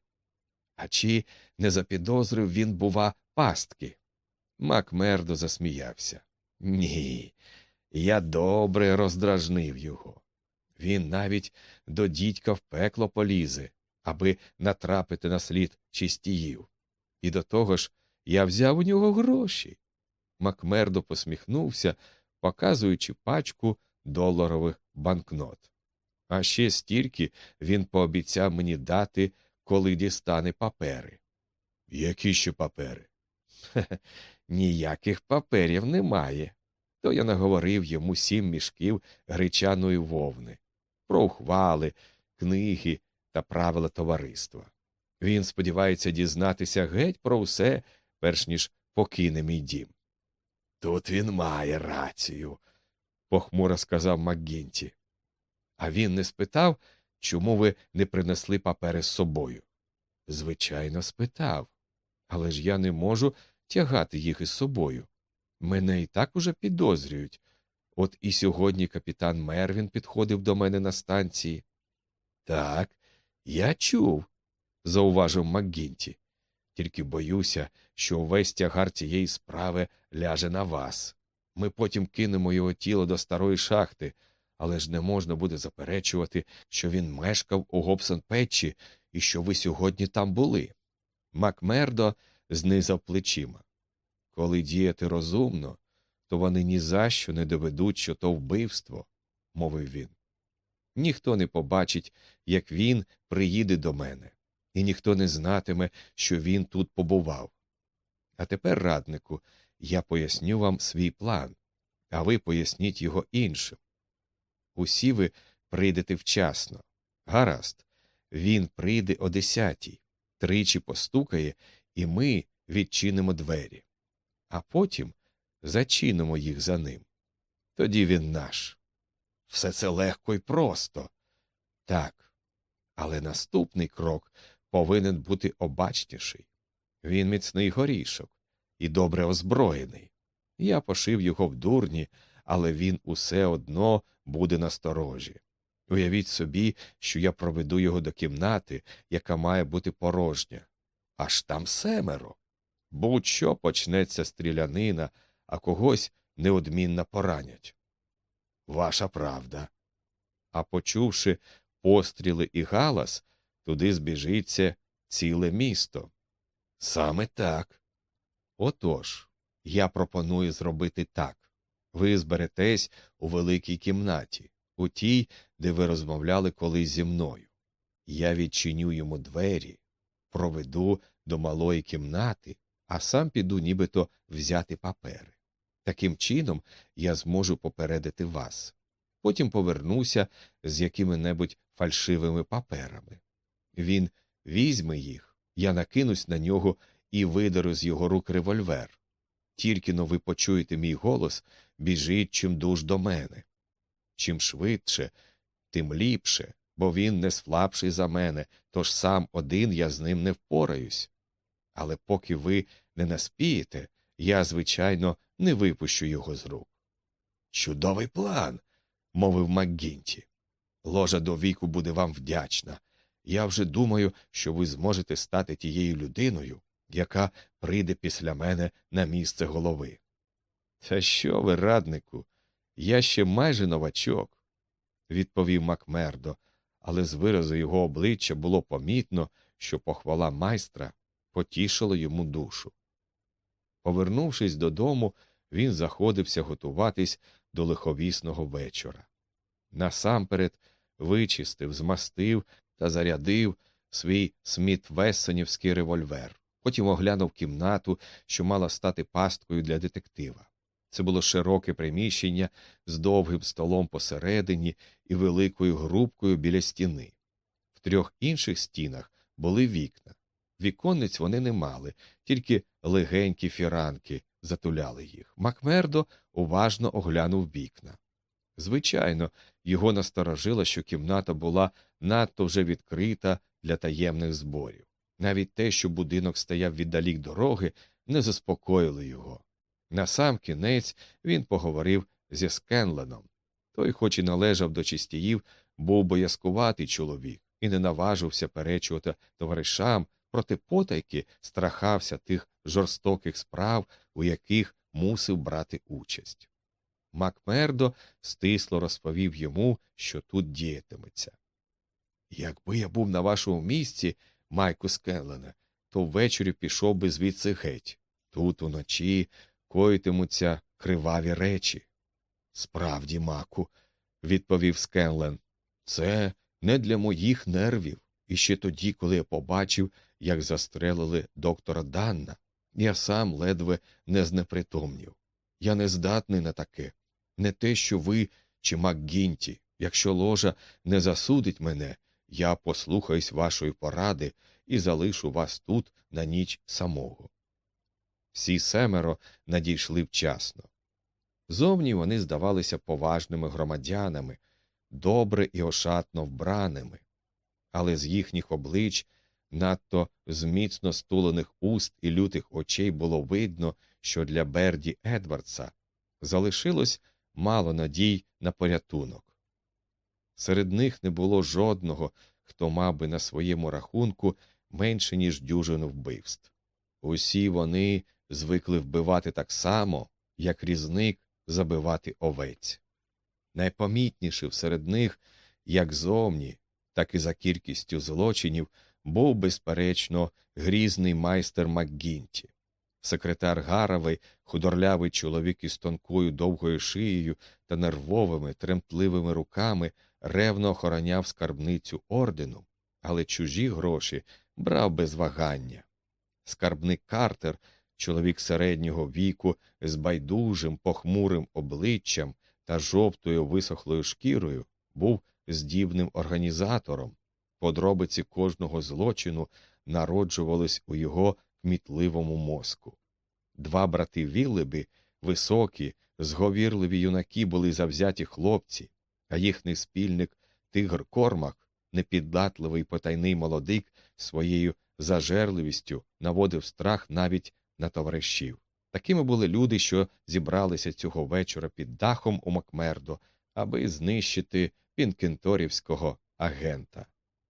А чи не запідозрив він, бува, пастки? Макмердо засміявся. — Ні, я добре роздражнив його. Він навіть до дідька в пекло полізе, аби натрапити на слід чистіїв. І до того ж я взяв у нього гроші. Макмердо посміхнувся, показуючи пачку доларових банкнот. А ще стільки він пообіцяв мені дати, коли дістане папери. — Які ще папери? — Ніяких паперів немає. То я наговорив йому сім мішків гречаної вовни, про ухвали, книги та правила товариства. Він сподівається дізнатися геть про все, перш ніж покине мій дім. — Тут він має рацію, — похмуро сказав МакГінті. — А він не спитав, чому ви не принесли папери з собою? — Звичайно, спитав. Але ж я не можу тягати їх із собою. Мене і так уже підозрюють. От і сьогодні капітан Мервін підходив до мене на станції. — Так, я чув, — зауважив МакГінті. — Тільки боюся, що увесь тягар цієї справи ляже на вас. Ми потім кинемо його тіло до старої шахти, але ж не можна буде заперечувати, що він мешкав у Гобсон-Петчі і що ви сьогодні там були. Макмердо знизав плечима. Коли діяти розумно, то вони ні за що не доведуть, що то вбивство, — мовив він. Ніхто не побачить, як він приїде до мене, і ніхто не знатиме, що він тут побував. А тепер, раднику, я поясню вам свій план, а ви поясніть його іншим. Усі ви прийдете вчасно. Гаразд, він прийде о десятій, тричі постукає, і ми відчинимо двері. А потім зачинимо їх за ним. Тоді він наш. Все це легко і просто. Так, але наступний крок повинен бути обачніший. Він міцний горішок і добре озброєний. Я пошив його в дурні, але він усе одно буде насторожі. Уявіть собі, що я проведу його до кімнати, яка має бути порожня. Аж там семеро. Будь-що почнеться стрілянина, а когось неодмінно поранять. Ваша правда. А почувши постріли і галас, туди збіжиться ціле місто. Саме так. Отож, я пропоную зробити так. Ви зберетесь у великій кімнаті, у тій, де ви розмовляли колись зі мною. Я відчиню йому двері, проведу до малої кімнати, а сам піду нібито взяти папери. Таким чином я зможу попередити вас. Потім повернуся з якими-небудь фальшивими паперами. Він візьме їх, я накинусь на нього і видеру з його рук револьвер. Тільки-но ви почуєте мій голос, біжіть чимдуж до мене. Чим швидше, тим ліпше, бо він не слабший за мене, тож сам один я з ним не впораюсь. Але поки ви не наспієте, я, звичайно, не випущу його з рук. Чудовий план, мовив МакГінті. Ложа до віку буде вам вдячна. Я вже думаю, що ви зможете стати тією людиною, яка прийде після мене на місце голови. Та що ви, раднику, я ще майже новачок, відповів Макмердо, але з виразу його обличчя було помітно, що похвала майстра потішила йому душу. Повернувшись додому, він заходився готуватись до лиховісного вечора. Насамперед вичистив, змастив та зарядив свій Сміт-Вессонівський револьвер. Потім оглянув кімнату, що мала стати пасткою для детектива. Це було широке приміщення з довгим столом посередині і великою грубкою біля стіни. В трьох інших стінах були вікна. Віконниць вони не мали, тільки легенькі фіранки затуляли їх. Макмердо уважно оглянув вікна. Звичайно, його насторожило, що кімната була надто вже відкрита для таємних зборів. Навіть те, що будинок стояв віддалік дороги, не заспокоїло його. Насамкінець він поговорив зі Скенленом. Той, хоч і належав до чистіїв, був боязкуватий чоловік і не наважився перечувати товаришам, проте потайки страхався тих жорстоких справ, у яких мусив брати участь. Макмердо стисло розповів йому, що тут діятиметься. «Якби я був на вашому місці, Майку Скенлене, то ввечері пішов би звідси геть. Тут уночі коїтимуться криваві речі». «Справді, Маку», – відповів Скенлен, – «це не для моїх нервів. І ще тоді, коли я побачив, як застрелили доктора Данна, я сам ледве не знепритомнів. Я не здатний на таке. Не те, що ви чи МакГінті. Якщо ложа не засудить мене, я послухаюсь вашої поради і залишу вас тут на ніч самого». Всі семеро надійшли вчасно. Зовні вони здавалися поважними громадянами, добре і ошатно вбраними, але з їхніх облич, надто з міцно стулених уст і лютих очей було видно, що для Берді Едвардса залишилось мало надій на порятунок. Серед них не було жодного, хто мав би на своєму рахунку менше, ніж дюжину вбивств. Усі вони звикли вбивати так само, як різник забивати овець. Найпомітніший серед них, як зовні, так і за кількістю злочинів, був, безперечно, грізний майстер МакГінті. Секретар Гаравей, худорлявий чоловік із тонкою довгою шиєю та нервовими, тремтливими руками, ревно охороняв скарбницю ордену, але чужі гроші брав без вагання. Скарбник Картер, чоловік середнього віку, з байдужим, похмурим обличчям та жовтою висохлою шкірою, був здібним організатором. Подробиці кожного злочину народжувались у його кмітливому мозку. Два брати Віллебі, високі, зговірливі юнаки, були завзяті хлопці, а їхній спільник Тигр Кормак, непіддатливий потайний молодик, своєю зажерливістю наводив страх навіть на товаришів. Такими були люди, що зібралися цього вечора під дахом у Макмердо, аби знищити пінкенторівського агента.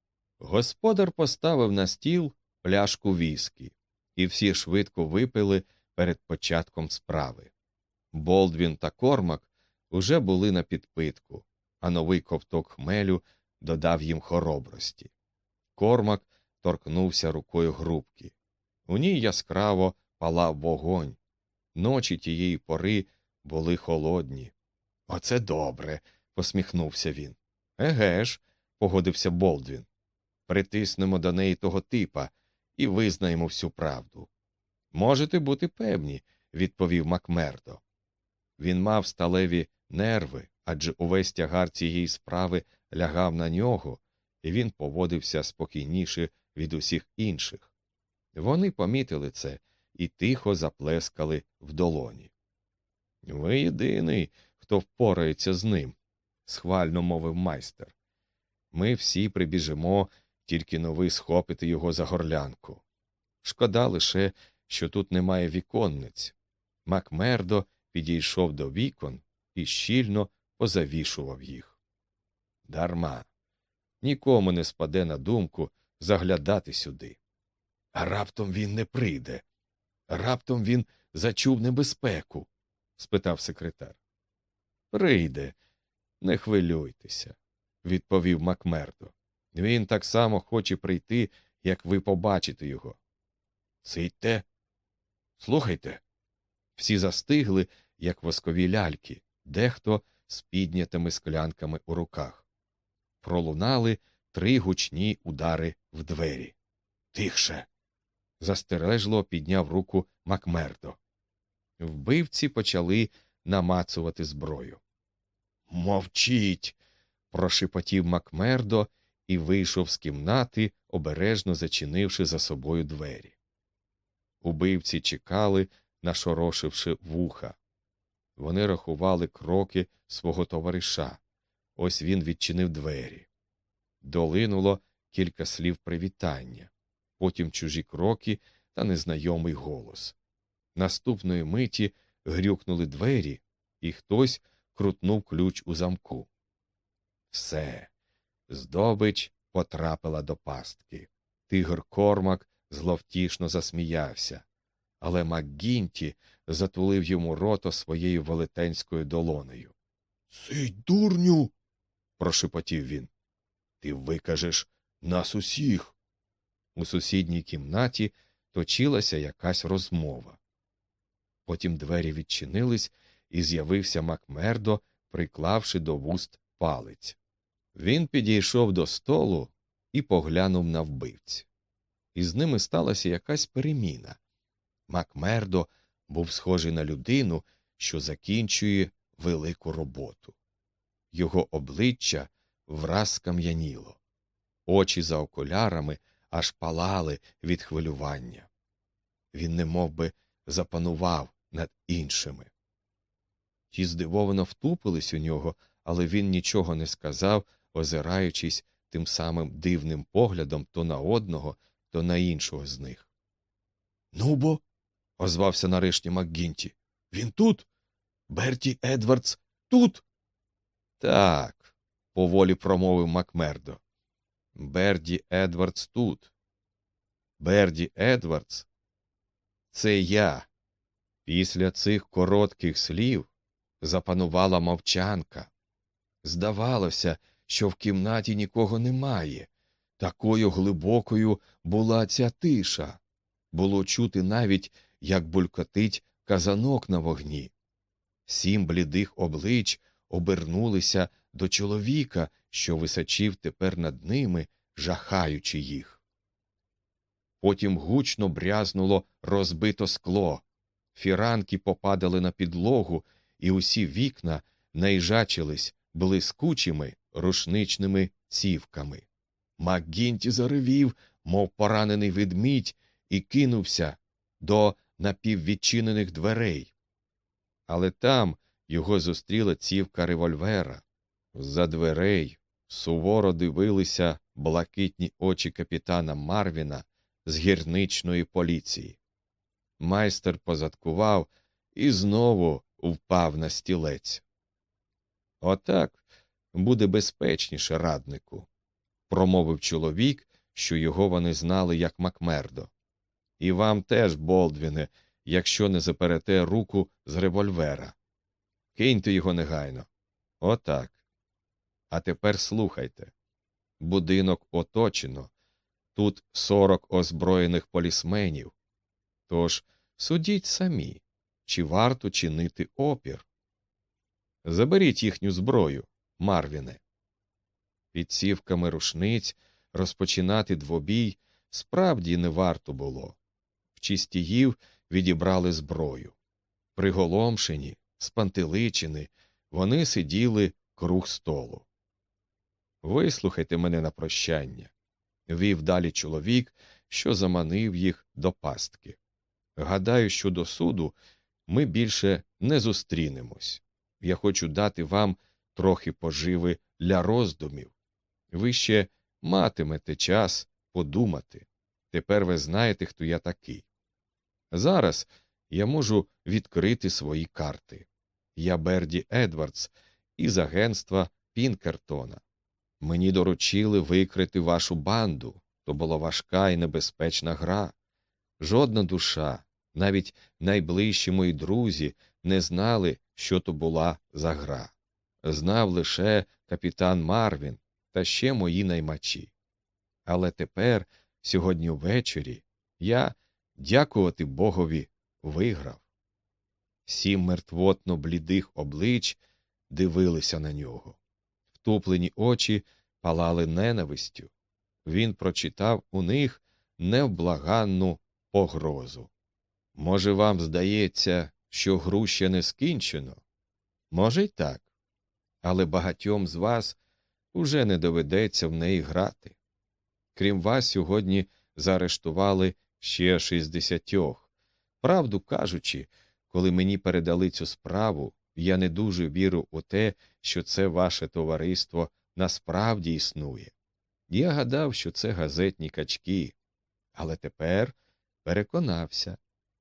Господар поставив на стіл пляшку віскі, і всі швидко випили перед початком справи. Болдвін та Кормак уже були на підпитку, а новий ковток хмелю додав їм хоробрості. Кормак торкнувся рукою грубки. У ній яскраво палав вогонь. Ночі тієї пори були холодні. — Оце добре, — посміхнувся він. — Еге ж, — погодився Болдвін. — Притиснемо до неї того типа. і визнаємо всю правду. Можете бути певні, відповів Макмердо. Він мав сталеві нерви, адже увесь тягар цієї справи лягав на нього, і він поводився спокійніше від усіх інших. Вони помітили це і тихо заплескали в долоні. Ви єдиний, хто впорається з ним, схвально мовив майстер. Ми всі прибіжимо, тільки но ви схопите його за горлянку. Шкода лише, що тут немає віконниць. Макмердо підійшов до вікон і щільно позавішував їх. Дарма. Нікому не спаде на думку заглядати сюди. А раптом він не прийде. Раптом він зачув небезпеку, спитав секретар. Прийде, не хвилюйтеся, відповів Макмердо. Він так само хоче прийти, як ви побачите його. Сидьте. Слухайте. Всі застигли, як воскові ляльки, дехто з піднятими склянками у руках. Пролунали три гучні удари в двері. Тихше. Застережливо підняв руку Макмердо. Вбивці почали намацувати зброю. Мовчіть. Прошепотів Макмердо і вийшов з кімнати, обережно зачинивши за собою двері. Убивці чекали, нашорошивши вуха. Вони рахували кроки свого товариша. Ось він відчинив двері. Долинуло кілька слів привітання, потім чужі кроки та незнайомий голос. Наступної миті грюкнули двері, і хтось крутнув ключ у замку. Все. Здобич потрапила до пастки. Тигр Кормак зловтішно засміявся, але МакГінті затулив йому рота своєю велетенською долонею. — Сидь, дурню! — прошепотів він. — Ти викажеш нас усіх. У сусідній кімнаті точилася якась розмова. Потім двері відчинились, і з'явився Макмердо, приклавши до вуст палець. Він підійшов до столу і поглянув на вбивць. Із ними сталася якась переміна. Макмердо був схожий на людину, що закінчує велику роботу. Його обличчя враз скам'яніло. Очі за окулярами аж палали від хвилювання. Він немов би запанував над іншими. Ті здивовано втупились у нього, але він нічого не сказав, озираючись тим самим дивним поглядом то на одного, то на іншого з них. — Ну бо, — озвався нарешті МакГінті, — він тут? Берті Едвардс тут? — Так, — поволі промовив Макмердо. — Берті Едвардс тут. Берті Едвардс — це я. Після цих коротких слів запанувала мовчанка. Здавалося, що в кімнаті нікого немає. Такою глибокою була ця тиша. Було чути навіть, як булькотить казанок на вогні. Сім блідих облич обернулися до чоловіка, що височив тепер над ними, жахаючи їх. Потім гучно брязнуло розбито скло. Фіранки попадали на підлогу, і усі вікна наїжачились блискучими рушничними цівками. МакГінті заревів, мов поранений ведмідь, і кинувся до напіввідчинених дверей. Але там його зустріла цівка револьвера. З-за дверей суворо дивилися блакитні очі капітана Марвіна з гірничної поліції. Майстер позадкував і знову впав на стілець. — Отак буде безпечніше, раднику, — промовив чоловік, що його вони знали як Макмердо. — І вам теж, Болдвіне, якщо не заперете руку з револьвера. Киньте його негайно. Отак. А тепер слухайте. Будинок оточено. Тут сорок озброєних полісменів. Тож судіть самі, чи варто чинити опір. Заберіть їхню зброю, Марвіне. Під цівками рушниць розпочинати двобій Справді не варто було. В Чистіїв відібрали зброю. Приголомшені, спантеличені, вони сиділи круг столу. «Вислухайте мене на прощання», – вів далі чоловік, що заманив їх до пастки. «Гадаю, що до суду ми більше не зустрінемось. Я хочу дати вам трохи поживи для роздумів. Ви ще матимете час подумати. Тепер ви знаєте, хто я такий. Зараз я можу відкрити свої карти. Я Берді Едвардс із агентства Пінкертона. Мені доручили викрити вашу банду. То була важка і небезпечна гра. Жодна душа, навіть найближчі мої друзі, не знали, що то була за гра. Знав лише капітан Марвін та ще мої наймачі. Але тепер, сьогодні ввечері, я, дякувати Богові, виграв». Сім мертвотно блідих облич дивилися на нього. Втуплені очі палали ненавистю. Він прочитав у них невблаганну погрозу. «Може, вам здається, що гру ще не скінчено? Може й так. Але багатьом з вас уже не доведеться в неї грати. Крім вас, сьогодні заарештували ще шістдесятьох. Правду кажучи, коли мені передали цю справу, я не дуже вірю у те, що це ваше товариство насправді існує. Я гадав, що це газетні качки, але тепер переконався.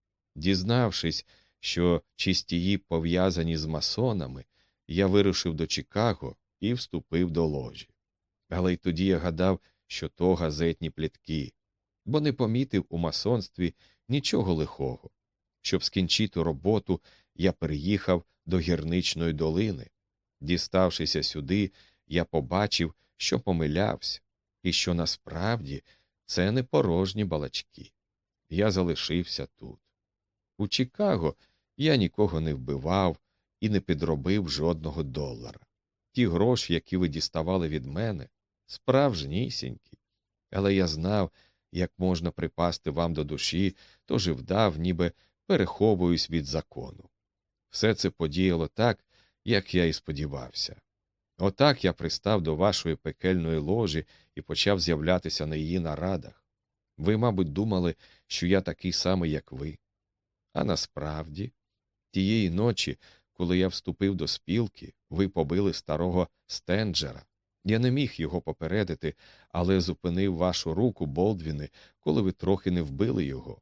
Дізнавшись, що Чистії пов'язані з масонами, я вирушив до Чикаго і вступив до ложі. Але й тоді я гадав, що то газетні плітки, бо не помітив у масонстві нічого лихого. Щоб скінчити роботу, я переїхав до Гірничної долини. Діставшися сюди, я побачив, що помилявся, і що насправді це не порожні балачки. Я залишився тут. У Чикаго я нікого не вбивав і не підробив жодного долара. Ті гроші, які ви діставали від мене, справжнісінькі. Але я знав, як можна припасти вам до душі, тож і вдав, ніби переховуюсь від закону. Все це подіяло так, як я і сподівався. Отак я пристав до вашої пекельної ложі і почав з'являтися на її нарадах. Ви, мабуть, думали, що я такий самий, як ви. А насправді, тієї ночі, коли я вступив до спілки, ви побили старого Стенджера. Я не міг його попередити, але зупинив вашу руку, Болдвіне, коли ви трохи не вбили його.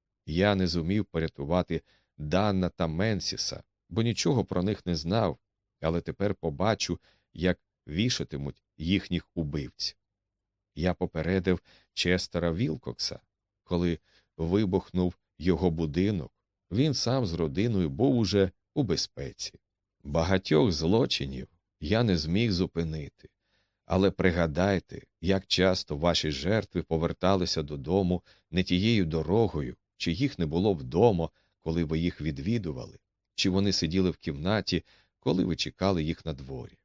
Я не зумів порятувати Данна та Менсіса, бо нічого про них не знав, але тепер побачу, як вішатимуть їхніх убивць. Я попередив Честера Вілкокса, коли вибухнув його будинок. Він сам з родиною був уже у безпеці. Багатьох злочинів я не зміг зупинити. Але пригадайте, як часто ваші жертви поверталися додому не тією дорогою, чи їх не було вдома, коли ви їх відвідували, чи вони сиділи в кімнаті, коли ви чекали їх на дворі.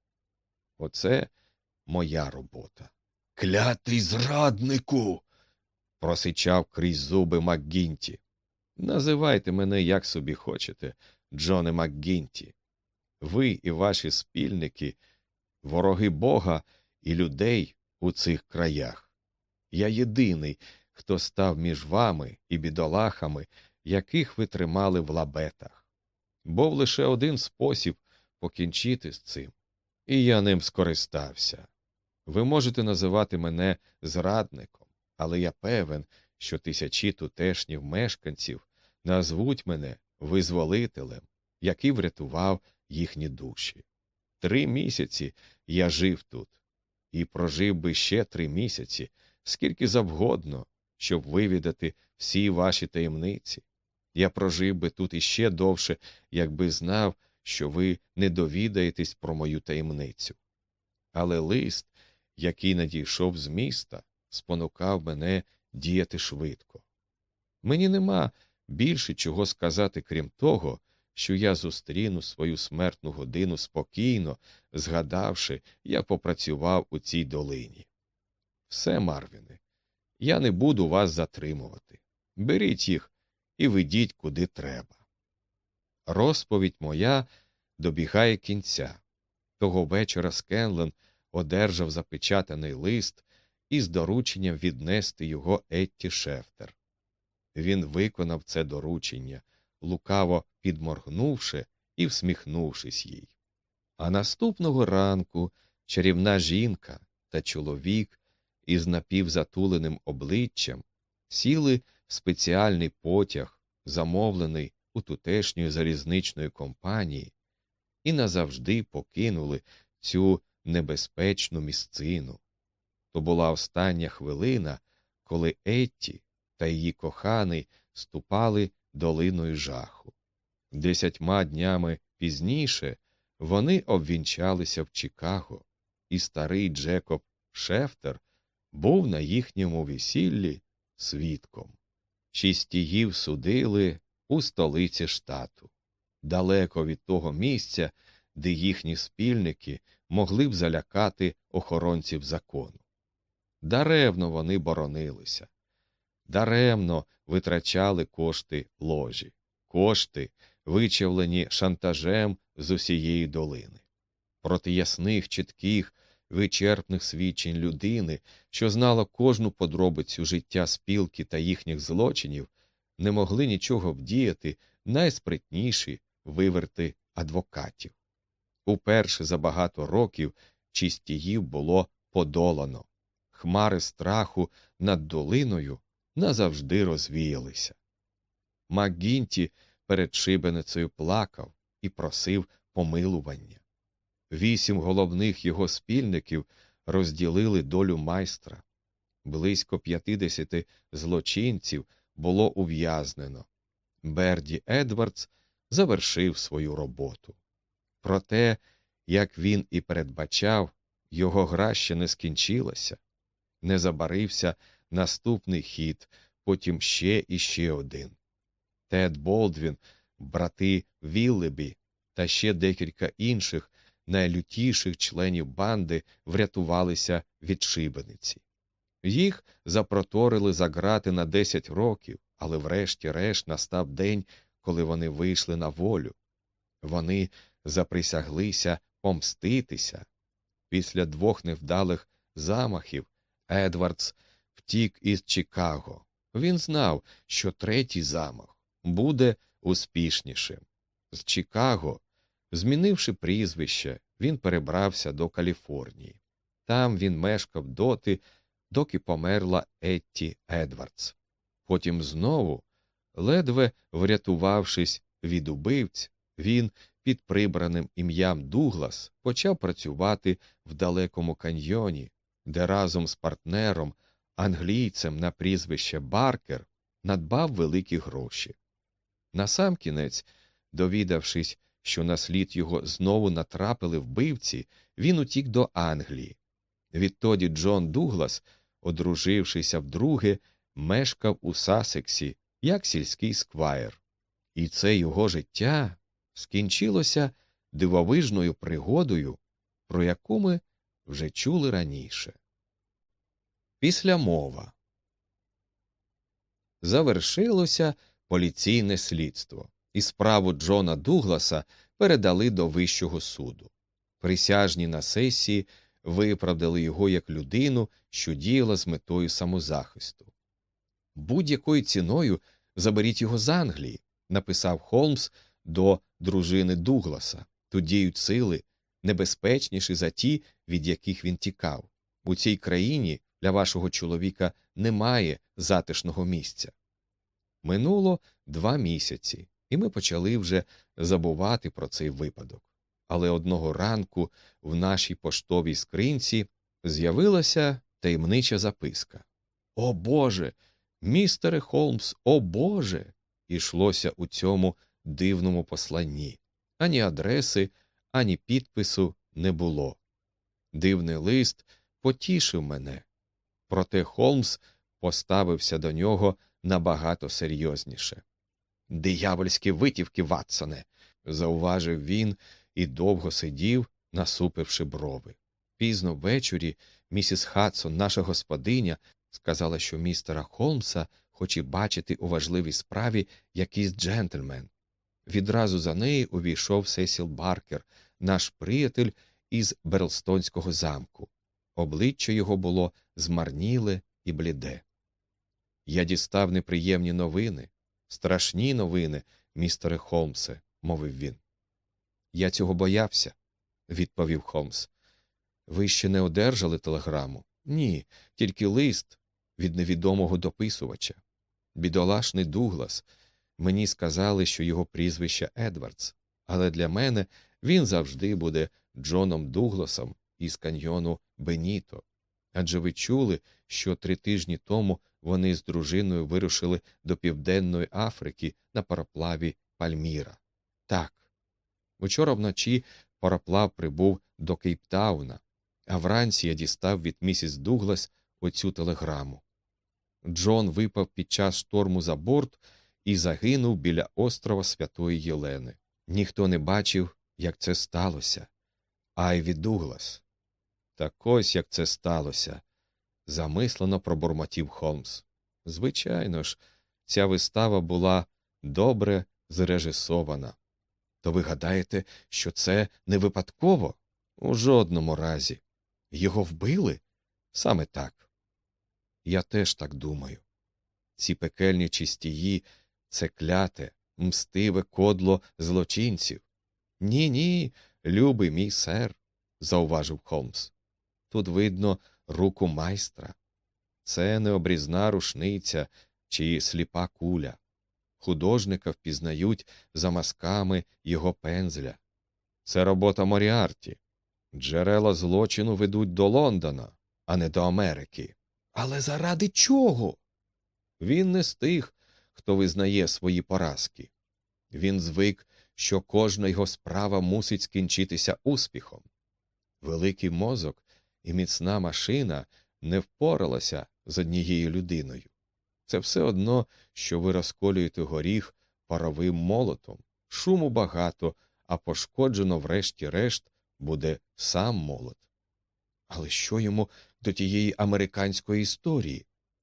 Оце моя робота. «Клятий зраднику!» – просичав крізь зуби МакГінті. «Називайте мене як собі хочете, Джоне МакГінті. Ви і ваші спільники – вороги Бога і людей у цих краях. Я єдиний, хто став між вами і бідолахами, яких ви тримали в лабетах. Був лише один спосіб покінчити з цим, і я ним скористався. Ви можете називати мене зрадником, але я певен, що тисячі тутешніх мешканців назвуть мене визволителем, який врятував їхні душі. Три місяці я жив тут, і прожив би ще три місяці, скільки завгодно, щоб вивідати всі ваші таємниці. Я прожив би тут іще довше, якби знав, що ви не довідаєтесь про мою таємницю. Але лист, який надійшов з міста, спонукав мене діяти швидко. Мені нема більше чого сказати, крім того, що я зустріну свою смертну годину спокійно, згадавши, як попрацював у цій долині. Все, Марвіне, Я не буду вас затримувати. Беріть їх і ведіть куди треба. Розповідь моя добігає кінця. Того вечора Скенлен одержав запечатаний лист із дорученням віднести його Етті Шефтер. Він виконав це доручення, лукаво підморгнувши і всміхнувшись їй. А наступного ранку чарівна жінка та чоловік із напівзатуленим обличчям сіли в спеціальний потяг, замовлений у тутешньої залізничної компанії, і назавжди покинули цю небезпечну місцину. То була остання хвилина, коли Етті та її коханий ступали долиною жаху. Десятьма днями пізніше вони обвінчалися в Чикаго, і старий Джекоб Шефтер був на їхньому весіллі свідком. Чистіїв судили у столиці штату, далеко від того місця, де їхні спільники могли б залякати охоронців закону. Даремно вони боронилися, даремно витрачали кошти ложі, кошти, вичавлені шантажем з усієї долини. Проти ясних, чітких, вичерпних свідчень людини, що знала кожну подробицю життя спілки та їхніх злочинів, не могли нічого вдіяти найспритніші виверти адвокатів. Уперше за багато років Чистіїв було подолано. Хмари страху над долиною назавжди розвіялися. МакГінті перед шибеницею плакав і просив помилування. Вісім головних його спільників розділили долю майстра. Близько п'ятдесят злочинців було ув'язнено. Берді Едвардс завершив свою роботу. Проте, як він і передбачав, його гра ще не скінчилася. Не забарився наступний хід, потім ще і ще один. Тед Болдвін, брати Віллебі та ще декілька інших найлютіших членів банди врятувалися від шибениці. Їх запроторили за ґрати на десять років, але врешті-решт настав день, коли вони вийшли на волю. Вони заприсяглися помститися. Після двох невдалих замахів Едвардс втік із Чикаго. Він знав, що третій замах буде успішнішим. З Чикаго, змінивши прізвище, він перебрався до Каліфорнії. Там він мешкав доти, доки померла Етті Едвардс. Потім знову, ледве врятувавшись від убивць, він під прибраним ім'ям Дуглас почав працювати в далекому каньйоні, де разом з партнером, англійцем на прізвище Баркер, надбав великі гроші. Насамкінець, довідавшись, що на слід його знову натрапили вбивці, він утік до Англії. Відтоді Джон Дуглас, одружившися вдруге, мешкав у Сассексі, як сільський сквайр. І це його життя скінчилося дивовижною пригодою, про яку ми вже чули раніше. Післямова. Завершилося поліційне слідство, і справу Джона Дугласа передали до Вищого суду. Присяжні на сесії виправдали його як людину, що діяла з метою самозахисту. «Будь-якою ціною заберіть його з Англії», – написав Холмс до дружини Дугласа. «Тут діють сили, небезпечніші за ті, від яких він тікав. У цій країні для вашого чоловіка немає затишного місця». Минуло два місяці, і ми почали вже забувати про цей випадок. Але одного ранку в нашій поштовій скринці з'явилася таємнича записка. «О Боже! Містере Холмс, о Боже!» ішлося у цьому дивному посланні. Ані адреси, ані підпису не було. Дивний лист потішив мене. Проте Холмс поставився до нього набагато серйозніше. «Диявольські витівки, Ватсоне!» – зауважив він і довго сидів, насупивши брови. Пізно ввечері місіс Хадсон, наша господиня, Сказала, що містера Холмса хоче бачити у важливій справі якийсь джентльмен. Відразу за нею увійшов Сесіл Баркер, наш приятель із Берлстонського замку. Обличчя його було змарніле і бліде. «Я дістав неприємні новини, страшні новини, містере Холмсе», – мовив він. «Я цього боявся», – відповів Холмс. «Ви ще не одержали телеграму?» «Ні, тільки лист від невідомого дописувача. Бідолашний Дуглас. Мені сказали, що його прізвище Едвардс, але для мене він завжди буде Джоном Дугласом із каньйону Беніто. Адже ви чули, що три тижні тому вони з дружиною вирушили до Південної Африки на пароплаві Пальміра. Так. Учора вночі пароплав прибув до Кейптауна, а вранці я дістав від місіс Дуглас оцю телеграму. Джон випав під час шторму за борт і загинув біля острова Святої Єлени. Ніхто не бачив, як це сталося. Айві Дуглас. Так ось як це сталося, замислено пробурмотів Холмс. Звичайно ж, ця вистава була добре зрежисована. То ви гадаєте, що це не випадково? У жодному разі. Його вбили? Саме так. Я теж так думаю. Ці пекельні чистії – це кляте, мстиве кодло злочинців. Ні-ні, любий мій сер, зауважив Холмс. Тут видно руку майстра. Це не обрізна рушниця чи сліпа куля. Художника впізнають за мазками його пензля. Це робота Моріарті. Джерела злочину ведуть до Лондона, а не до Америки. Але заради чого? Він не з тих, хто визнає свої поразки. Він звик, що кожна його справа мусить скінчитися успіхом. Великий мозок і міцна машина не впоралася з однією людиною. Це все одно, що ви розколюєте горіх паровим молотом. Шуму багато, а пошкоджено врешті-решт буде сам молот. Але що йому до тієї американської історії?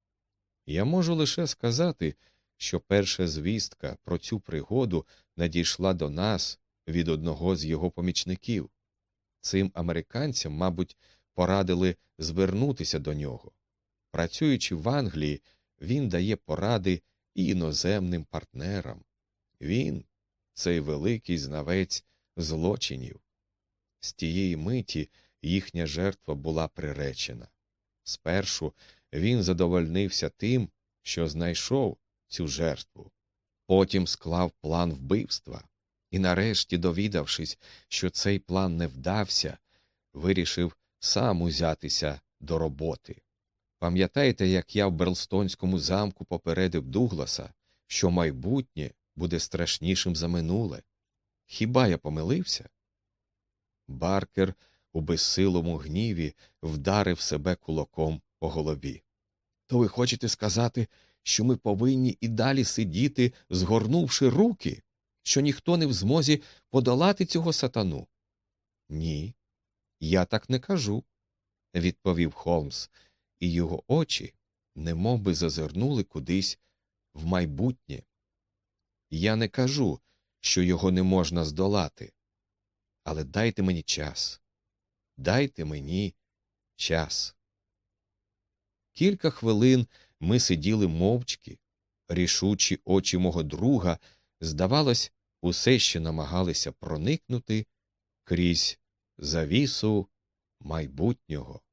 Я можу лише сказати, що перша звістка про цю пригоду надійшла до нас від одного з його помічників. Цим американцям, мабуть, порадили звернутися до нього. Працюючи в Англії, він дає поради і іноземним партнерам. Він – цей великий знавець злочинів. З тієї миті їхня жертва була приречена. Спершу він задовольнився тим, що знайшов цю жертву. Потім склав план вбивства. І нарешті, довідавшись, що цей план не вдався, вирішив сам узятися до роботи. Пам'ятаєте, як я в Берлстонському замку попередив Дугласа, що майбутнє буде страшнішим за минуле? Хіба я помилився? Баркер у безсилому гніві вдарив себе кулаком по голові. То ви хочете сказати, що ми повинні і далі сидіти, згорнувши руки, що ніхто не в змозі подолати цього сатану? Ні, я так не кажу, відповів Холмс, і його очі немовби зазирнули кудись в майбутнє. Я не кажу, що його не можна здолати, але дайте мені час, дайте мені час. Кілька хвилин ми сиділи мовчки, рішучі очі мого друга, здавалось, усе ще намагалися проникнути крізь завісу майбутнього.